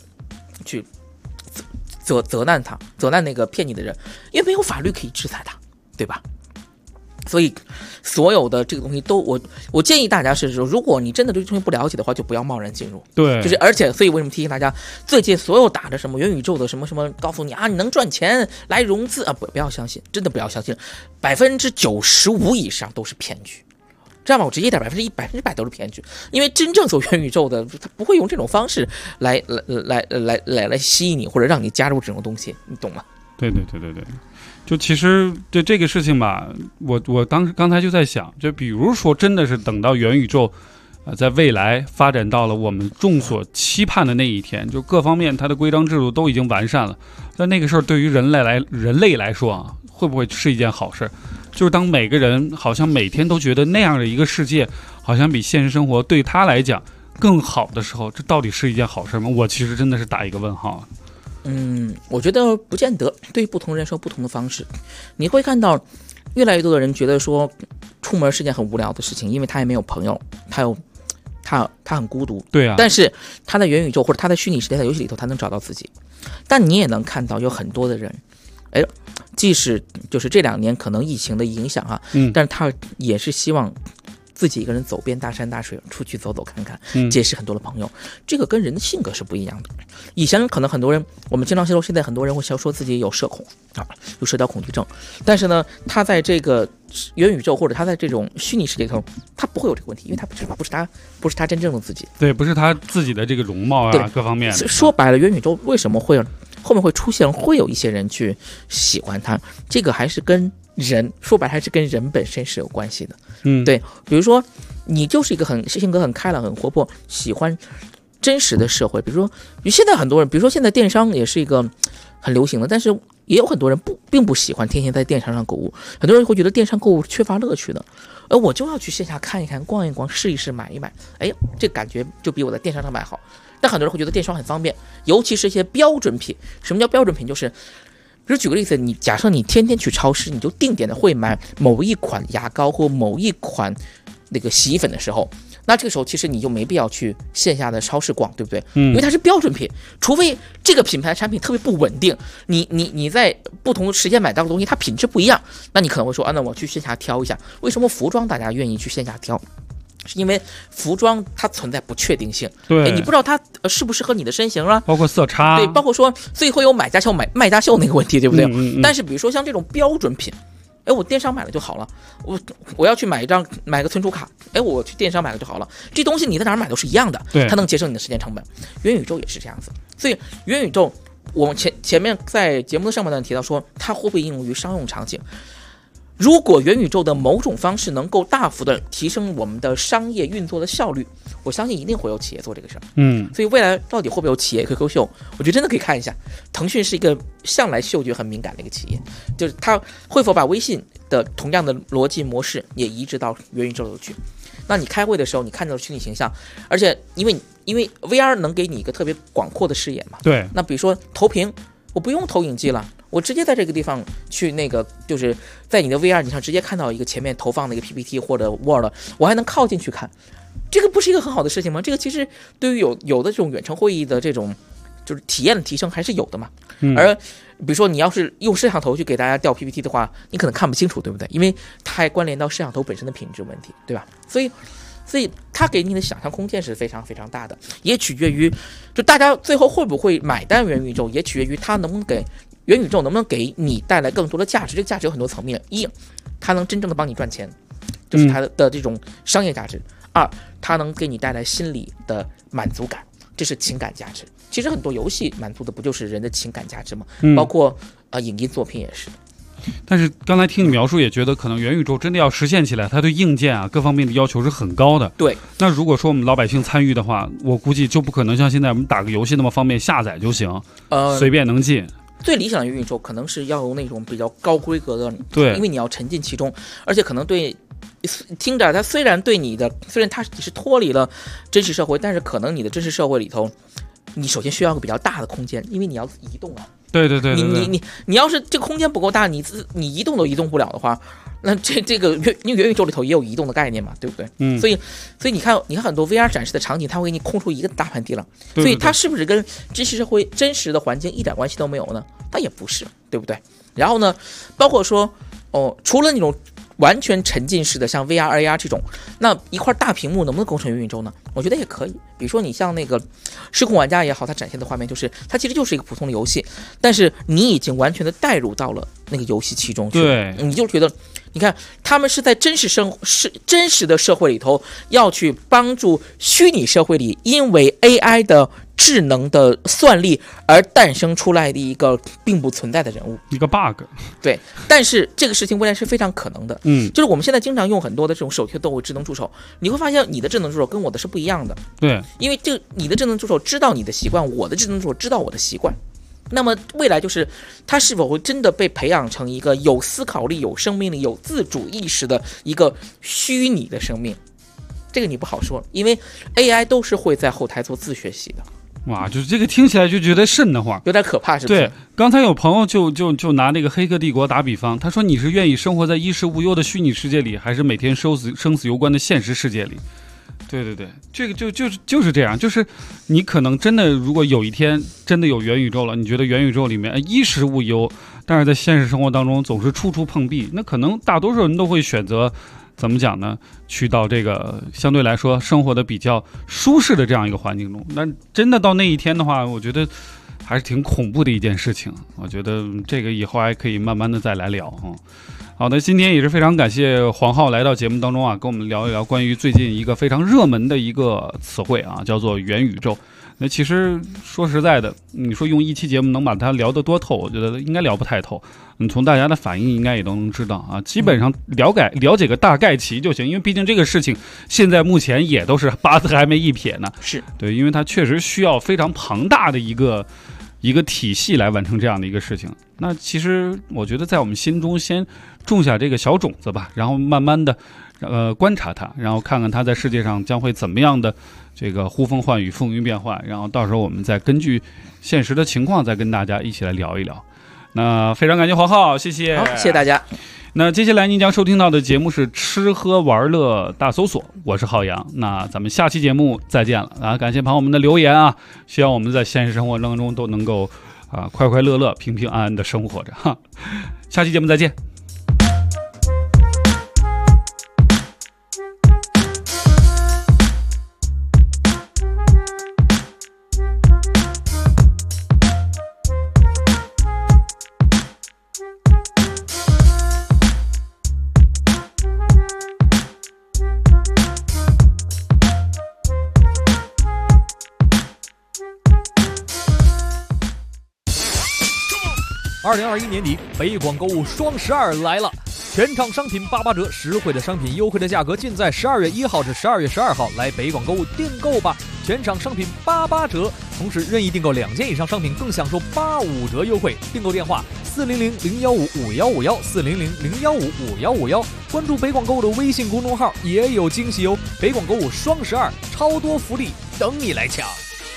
责难那个骗你的人，因为没有法律可以制裁他，对吧？所以所有的这个东西都我建议大家是说，如果你真的对这东西不了解的话，就不要贸然进入。 对， 就是而且所以为什么提醒大家，最近所有打着什么元宇宙的什么什么，告诉你你能赚钱来融资不要相信，真的不要相信，95%以上都是骗局。这样吧，我直接点100%都是骗局，因为真正走元宇宙的，他不会用这种方式来吸引你，或者让你加入这种东西，你懂吗？ 对，就其实这个事情吧，我刚才就在想，就比如说真的是等到元宇宙在未来发展到了我们众所期盼的那一天，就各方面它的规章制度都已经完善了，但那个事儿对于人类来说啊，会不会是一件好事？就是当每个人好像每天都觉得那样的一个世界好像比现实生活对他来讲更好的时候，这到底是一件好事吗？我其实真的是打一个问号。 我觉得不见得，对于不同人说不同的方式。你会看到越来越多的人觉得说出门是件很无聊的事情，因为他也没有朋友，他很孤独。 对啊， 但是他在元宇宙或者他在虚拟世界在游戏里头他能找到自己。但你也能看到有很多的人即使就是这2年可能疫情的影响但是他也是希望自己一个人走遍大山大水，出去走走看看，结识很多的朋友。这个跟人的性格是不一样的。以前可能很多人，我们经常说，现在很多人会说自己有社恐有社交恐惧症，但是呢，他在这个元宇宙或者他在这种虚拟世界中，他不会有这个问题，因为他不是他真正的自己， 对，不是他自己的这个容貌各方面的。 说白了，元宇宙为什么后面会出现会有一些人去喜欢他，这个还是跟人说白了还是跟人本身是有关系的。对，比如说你就是一个性格很开朗很活泼，喜欢真实的社会，比如说现在很多人，比如说现在电商也是一个很流行的，但是也有很多人并不喜欢天天在电商上购物，很多人会觉得电商购物缺乏乐趣的，而我就要去线下看一看、逛一逛、试一试、买一买，哎，这感觉就比我在电商上买好。但很多人会觉得电商很方便，尤其是一些标准品。什么叫标准品？就是比如举个例子，你假设你天天去超市，你就定点的会买某一款牙膏或某一款那个洗衣粉的时候，那这个时候其实你就没必要去线下的超市逛，对不对？因为它是标准品，除非这个品牌产品特别不稳定，你在不同的时间买到的东西它品质不一样，那你可能会说那我去线下挑一下。为什么服装大家愿意去线下挑？是因为服装它存在不确定性， 对， 你不知道它适不适合你的身形啊， 包括色差， 对，包括说最后有买家秀卖家秀那个问题，对不对？但是比如说像这种标准品，我电商买了就好了，我要去买个存储卡，我去电商买了就好了，这东西你在哪儿买都是一样的， 对， 它能节省你的时间成本。元宇宙也是这样子，所以元宇宙我们前面在节目的上半段提到说它会不会应用于商用场景。如果元宇宙的某种方式能够大幅的提升我们的商业运作的效率，我相信一定会有企业做这个事儿。所以未来到底会不会有企业 QQ 秀，我觉得真的可以看一下。腾讯是一个向来嗅觉很敏感的一个企业，就是它会否把微信的同样的逻辑模式也移植到元宇宙里去。那你开会的时候，你看到虚拟形象，而且因为 VR 能给你一个特别广阔的视野嘛。 对。 那比如说投屏，我不用投影机了。我直接在这个地方去就是在你的 VR 上直接看到一个前面投放的一个 PPT 或者 Word， 我还能靠近去看，这个不是一个很好的事情吗？这个其实对于有的这种远程会议的这种就是体验的提升还是有的嘛。而比如说你要是用摄像头去给大家调 PPT 的话，你可能看不清楚，对不对？因为它还关联到摄像头本身的品质问题，对吧？所以它给你的想象空间是非常非常大的，也取决于就大家最后会不会买单元宇宙，也取决于它能不能给元宇宙能不能给你带来更多的价值。这个价值有很多层面，一，它能真正的帮你赚钱，就是它的这种商业价值；二，它能给你带来心理的满足感，这是情感价值。其实很多游戏满足的不就是人的情感价值吗？包括影音作品也是。 但是刚才听你描述，也觉得可能元宇宙真的要实现起来，它对硬件啊各方面的要求是很高的。 对。 那如果说我们老百姓参与的话，我估计就不可能像现在我们打个游戏那么方便，下载就行，随便能进。 最理想的元宇宙可能是要有那种比较高规格的， 对， 因为你要沉浸其中，而且可能对听着它虽然它是脱离了真实社会，但是可能你的真实社会里头，你首先需要一个比较大的空间，因为你要移动啊。 对， 你要是这个空间不够大，你移动都移动不了的话，那这个元宇宙里头也有移动的概念嘛，对不对？所以你看很多 VR 展示的场景，它会给你空出一个大盘地了，所以它是不是跟真实社会真实的环境一点关系都没有呢？它也不是，对不对？然后呢，包括说除了那种完全沉浸式的像 VR、AR 这种，那一块大屏幕能不能构成元宇宙呢？我觉得也可以。比如说你像那个失控玩家也好，它展现的画面就是它其实就是一个普通的游戏，但是你已经完全的带入到了那个游戏其中去， 对， 你就觉得你看他们是在真实的社会里头要去帮助虚拟社会里因为 AI 的智能的算力而诞生出来的一个并不存在的人物， 一个 bug。 对， 但是这个事情未来是非常可能的。就是我们现在经常用很多的这种手机都有智能助手，你会发现你的智能助手跟我的是不一样的。 对， 因为你的智能助手知道你的习惯，我的智能助手知道我的习惯，那么未来就是它是否会真的被培养成一个有思考力、有生命力、有自主意识的一个虚拟的生命，这个你不好说，因为 AI 都是会在后台做自学习的。 哇，就是这个听起来就觉得瘆得慌， 有点可怕，是不是？ 对，刚才有朋友就拿那个《黑客帝国》打比方，他说你是愿意生活在衣食无忧的虚拟世界里，还是每天生死攸关的现实世界里？对，这个就是这样，就是你可能真的如果有一天真的有元宇宙了，你觉得元宇宙里面衣食无忧，但是在现实生活当中总是处处碰壁，那可能大多数人都会选择怎么讲呢？去到这个相对来说生活的比较舒适的这样一个环境中。那真的到那一天的话，我觉得还是挺恐怖的一件事情。我觉得这个以后还可以慢慢的再来聊啊。好的，今天也是非常感谢黄浩来到节目当中啊，跟我们聊一聊关于最近一个非常热门的一个词汇啊，叫做元宇宙。那其实说实在的，你说用一期节目能把它聊得多透，我觉得应该聊不太透。你从大家的反应应该也都能知道啊，基本上了解个大概齐就行，因为毕竟这个事情现在目前也都是八字还没一撇呢。 是对， 因为它确实需要非常庞大的一个一个体系来完成这样的一个事情。那其实我觉得在我们心中先种下这个小种子吧，然后慢慢的观察它，然后看看它在世界上将会怎么样的这个呼风唤雨、风云变幻，然后到时候我们再根据现实的情况再跟大家一起来聊一聊。那非常感谢黄浩，谢谢。 好，谢谢大家。 那接下来您将收听到的节目是吃喝玩乐大搜索，我是浩洋。那咱们下期节目再见了啊！感谢朋友们的留言啊，希望我们在现实生活当中都能够快快乐乐、平平安安的生活着哈。下期节目再见。 2021年底，北广购物双12来了，全场商品88折，实惠的商品，优惠的价格，尽在12月1号至12月12号来北广购物订购吧！全场商品88折，同时任意订购2件以上商品更享受85折优惠。订购电话400-015-5151，400-015-5151，关注北广购物的微信公众号也有惊喜哦！北广购物双12，超多福利等你来抢。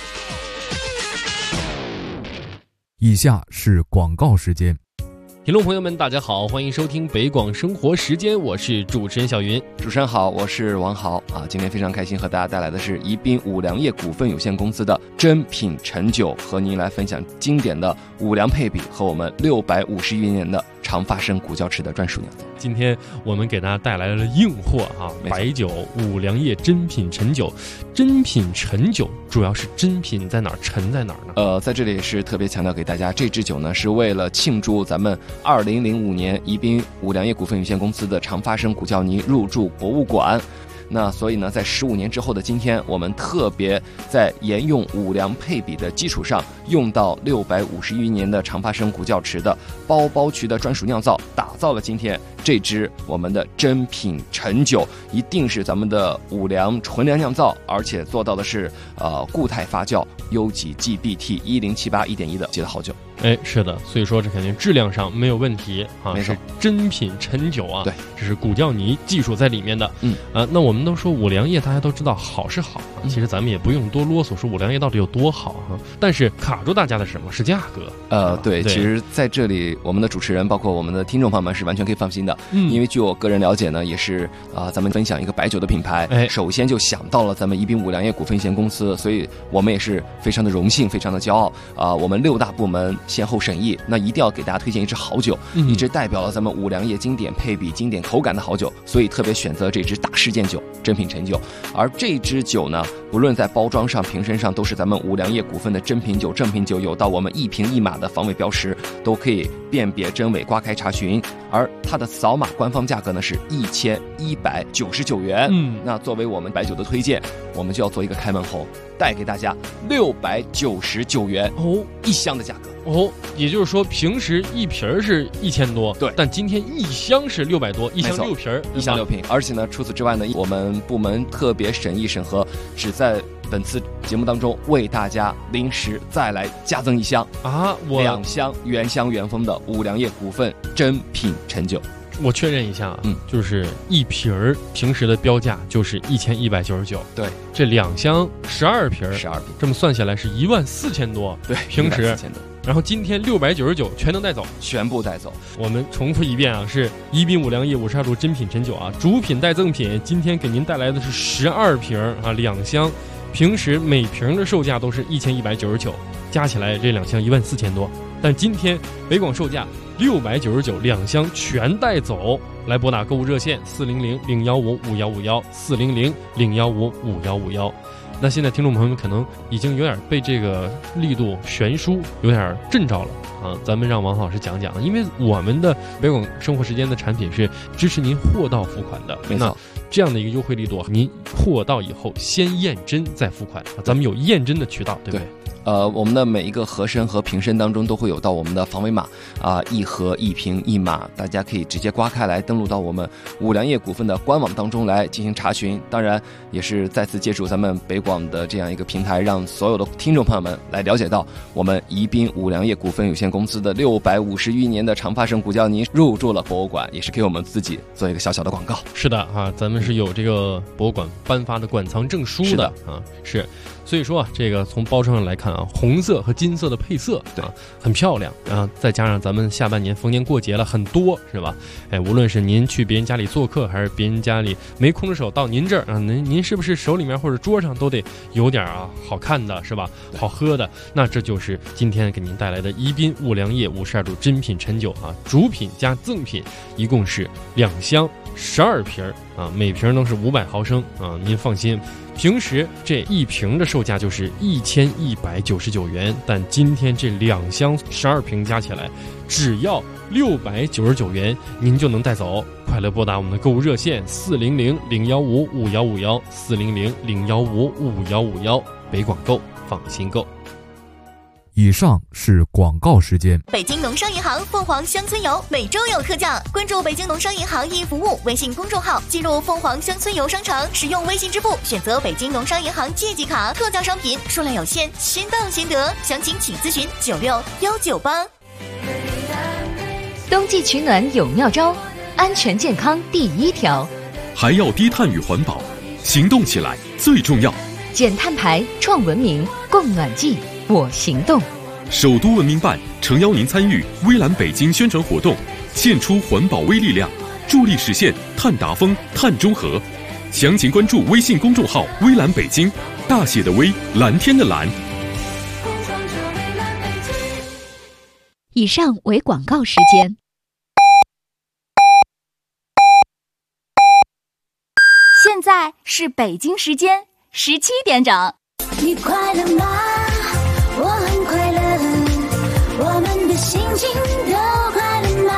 以下是广告时间。 听众朋友们大家好，欢迎收听北广生活时间，我是主持人小云。 主持人好，我是王豪啊。今天非常开心和大家带来的是宜宾五粮液股份有限公司的珍品陈酒，和您来分享经典的五粮配比和我们650余年的长发生古窖池的专属酿造。 今天我们给大家带来了硬货啊，白酒五粮液珍品陈酒。珍品陈酒主要是珍品在哪儿，陈在哪儿呢？ 在这里是特别强调给大家，这支酒呢是为了庆祝咱们2005年宜宾五粮液股份有限公司的长发生古窖泥入驻博物馆。那所以呢，在15年之后的今天，我们特别在沿用五粮配比的基础上，用到650余年的长发生古窖池的包包渠的专属酿造，打造了今天这支我们的珍品陈酒，一定是咱们的五粮纯粮酿造，而且做到的是固态发酵，优级 GBT 1078 1.1的好酒。 哎，是的，所以说这肯定质量上没有问题啊，是珍品陈酒啊， 对， 这是古窖泥技术在里面的。那我们都说五粮液，大家都知道好是好啊，其实咱们也不用多啰嗦说五粮液到底有多好啊，但是卡住大家的什么是价格？ 对，其实在这里我们的主持人包括我们的听众朋友们是完全可以放心的，因为据我个人了解呢，也是咱们分享一个白酒的品牌，首先就想到了咱们宜宾五粮液股份有限公司，所以我们也是非常的荣幸，非常的骄傲我们6大部门先后审议，那一定要给大家推荐一支好酒，一支代表了咱们五粮液经典配比、经典口感的好酒，所以特别选择这支大事件酒珍品陈酒。而这支酒呢，不论在包装上、瓶身上，都是咱们五粮液股份的珍品酒。正品酒有到我们1瓶1码的防伪标识，都可以辨别真伪，刮开查询。而它的扫码官方价格呢是1199元。那作为我们白酒的推荐，我们就要做一个开门红，带给大家699元一箱的价格。 也就是说平时一瓶是1000多， 对， 但今天一箱是600多，一箱6瓶， 一箱6瓶。而且呢，除此之外呢，我们部门特别审议审核，只在本次节目当中为大家临时再来加赠一箱2箱原香原封的五粮液股份珍品陈酒。 我确认一下就是一瓶儿平时的标价就是1199， 对， 这2箱12瓶，这么算下来是14000多， 对， 平时 14000多。 然后今天699全能带走， 全部带走。 我们重复一遍啊，是宜宾五粮液52度珍品陈酒啊，主品带赠品，今天给您带来的是12瓶啊，2箱，平时每瓶的售价都是1199，加起来这2箱14000多，但今天北广售价699，2箱全带走。来拨打购物热线400-015-5151，400-015-5151。那现在听众朋友们可能已经有点被这个力度悬殊有点震着了啊！咱们让王老师讲讲，因为我们的北广生活时间的产品是支持您货到付款的， 没错， 这样的一个优惠力度，您货到以后先验真再付款，咱们有验真的渠道，对不对？ 我们的每一个盒身和瓶身当中都会有到我们的防伪码，1盒1瓶1码，大家可以直接刮开来登录到我们五粮液股份的官网当中来进行查询。当然也是再次借助咱们北广的这样一个平台，让所有的听众朋友们来了解到我们宜宾五粮液股份有限公司的650余年的长发生骨胶泥入驻了博物馆，也是给我们自己做一个小小的广告。 是的啊，咱们是有这个博物馆颁发的馆藏证书的啊，是。所以说啊，这个从包装上来看啊，红色和金色的配色啊，很漂亮。然后再加上咱们下半年逢年过节了，很多是吧？哎，无论是您去别人家里做客，还是别人家里没空着手到您这儿啊，您是不是手里面或者桌上都得有点好看的是吧？好喝的，那这就是今天给您带来的宜宾五粮液52度真品陈酒啊，主品加赠品一共是2箱12瓶啊，每瓶都是500毫升啊，您放心。平时这一瓶的售价就是1199元，但今天这2箱12瓶加起来只要699元，您就能带走。快乐拨打我们的购物热线400-015-5151，400-015-5151，北广购，放心购。 以上是广告时间。 北京农商银行凤凰乡村游每周有特价，关注北京农商银行易服务微信公众号，进入凤凰乡村游商城，使用微信支付选择北京农商银行借记卡，特价商品数量有限，先到先得，详情请咨询96-198。 冬季取暖有妙招，安全健康第一条， 还要低碳与环保，行动起来最重要。 减碳排，创文明，供暖季，我行动。 首都文明办诚邀您参与微蓝北京宣传活动，献出环保微力量，助力实现碳达峰、碳中和。详情关注微信公众号微蓝北京，大写的微，蓝天的蓝。 以上为广告时间。 现在是北京时间17点整。 你快乐吗？我很快乐，我们的心情都快乐吗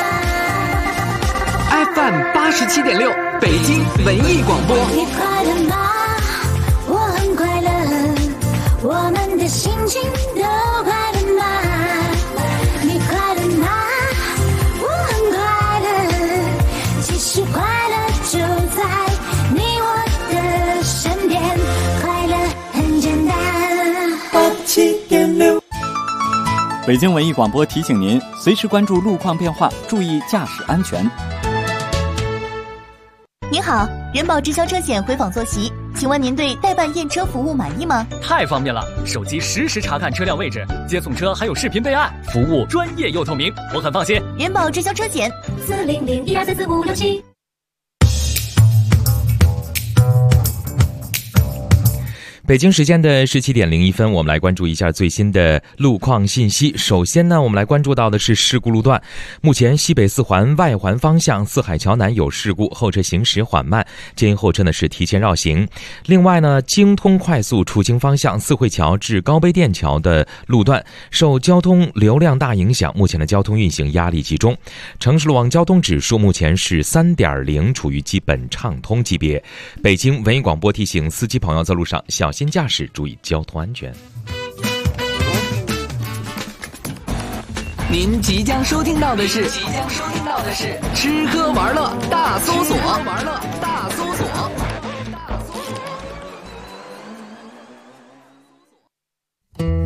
？FM 87.6，北京文艺广播。 你快乐吗？我很快乐，我们的心情都快乐吗？你快乐吗？我很快乐，其实快乐就在你我的身边，快乐很简单。87.6， 北京文艺广播提醒您，随时关注路况变化，注意驾驶安全。 您好，人保直销车险回访坐席，请问您对代办验车服务满意吗？ 太方便了，手机实时查看车辆位置，接送车还有视频备案，服务专业又透明，我很放心。 人保直销车险40012344567。 北京时间的17点01分，我们来关注一下最新的路况信息。首先呢，我们来关注到的是事故路段。目前西北4环外环方向四海桥南有事故，后车行驶缓慢，建议后车呢是提前绕行。另外呢，京通快速出京方向四惠桥至高碑店桥的路段受交通流量大影响，目前的交通运行压力集中。城市路网交通指数目前是3.0，处于基本畅通级别。北京文艺广播提醒司机朋友在路上小心驾驶，注意交通安全。 您即将收听到的是吃喝玩乐大搜索。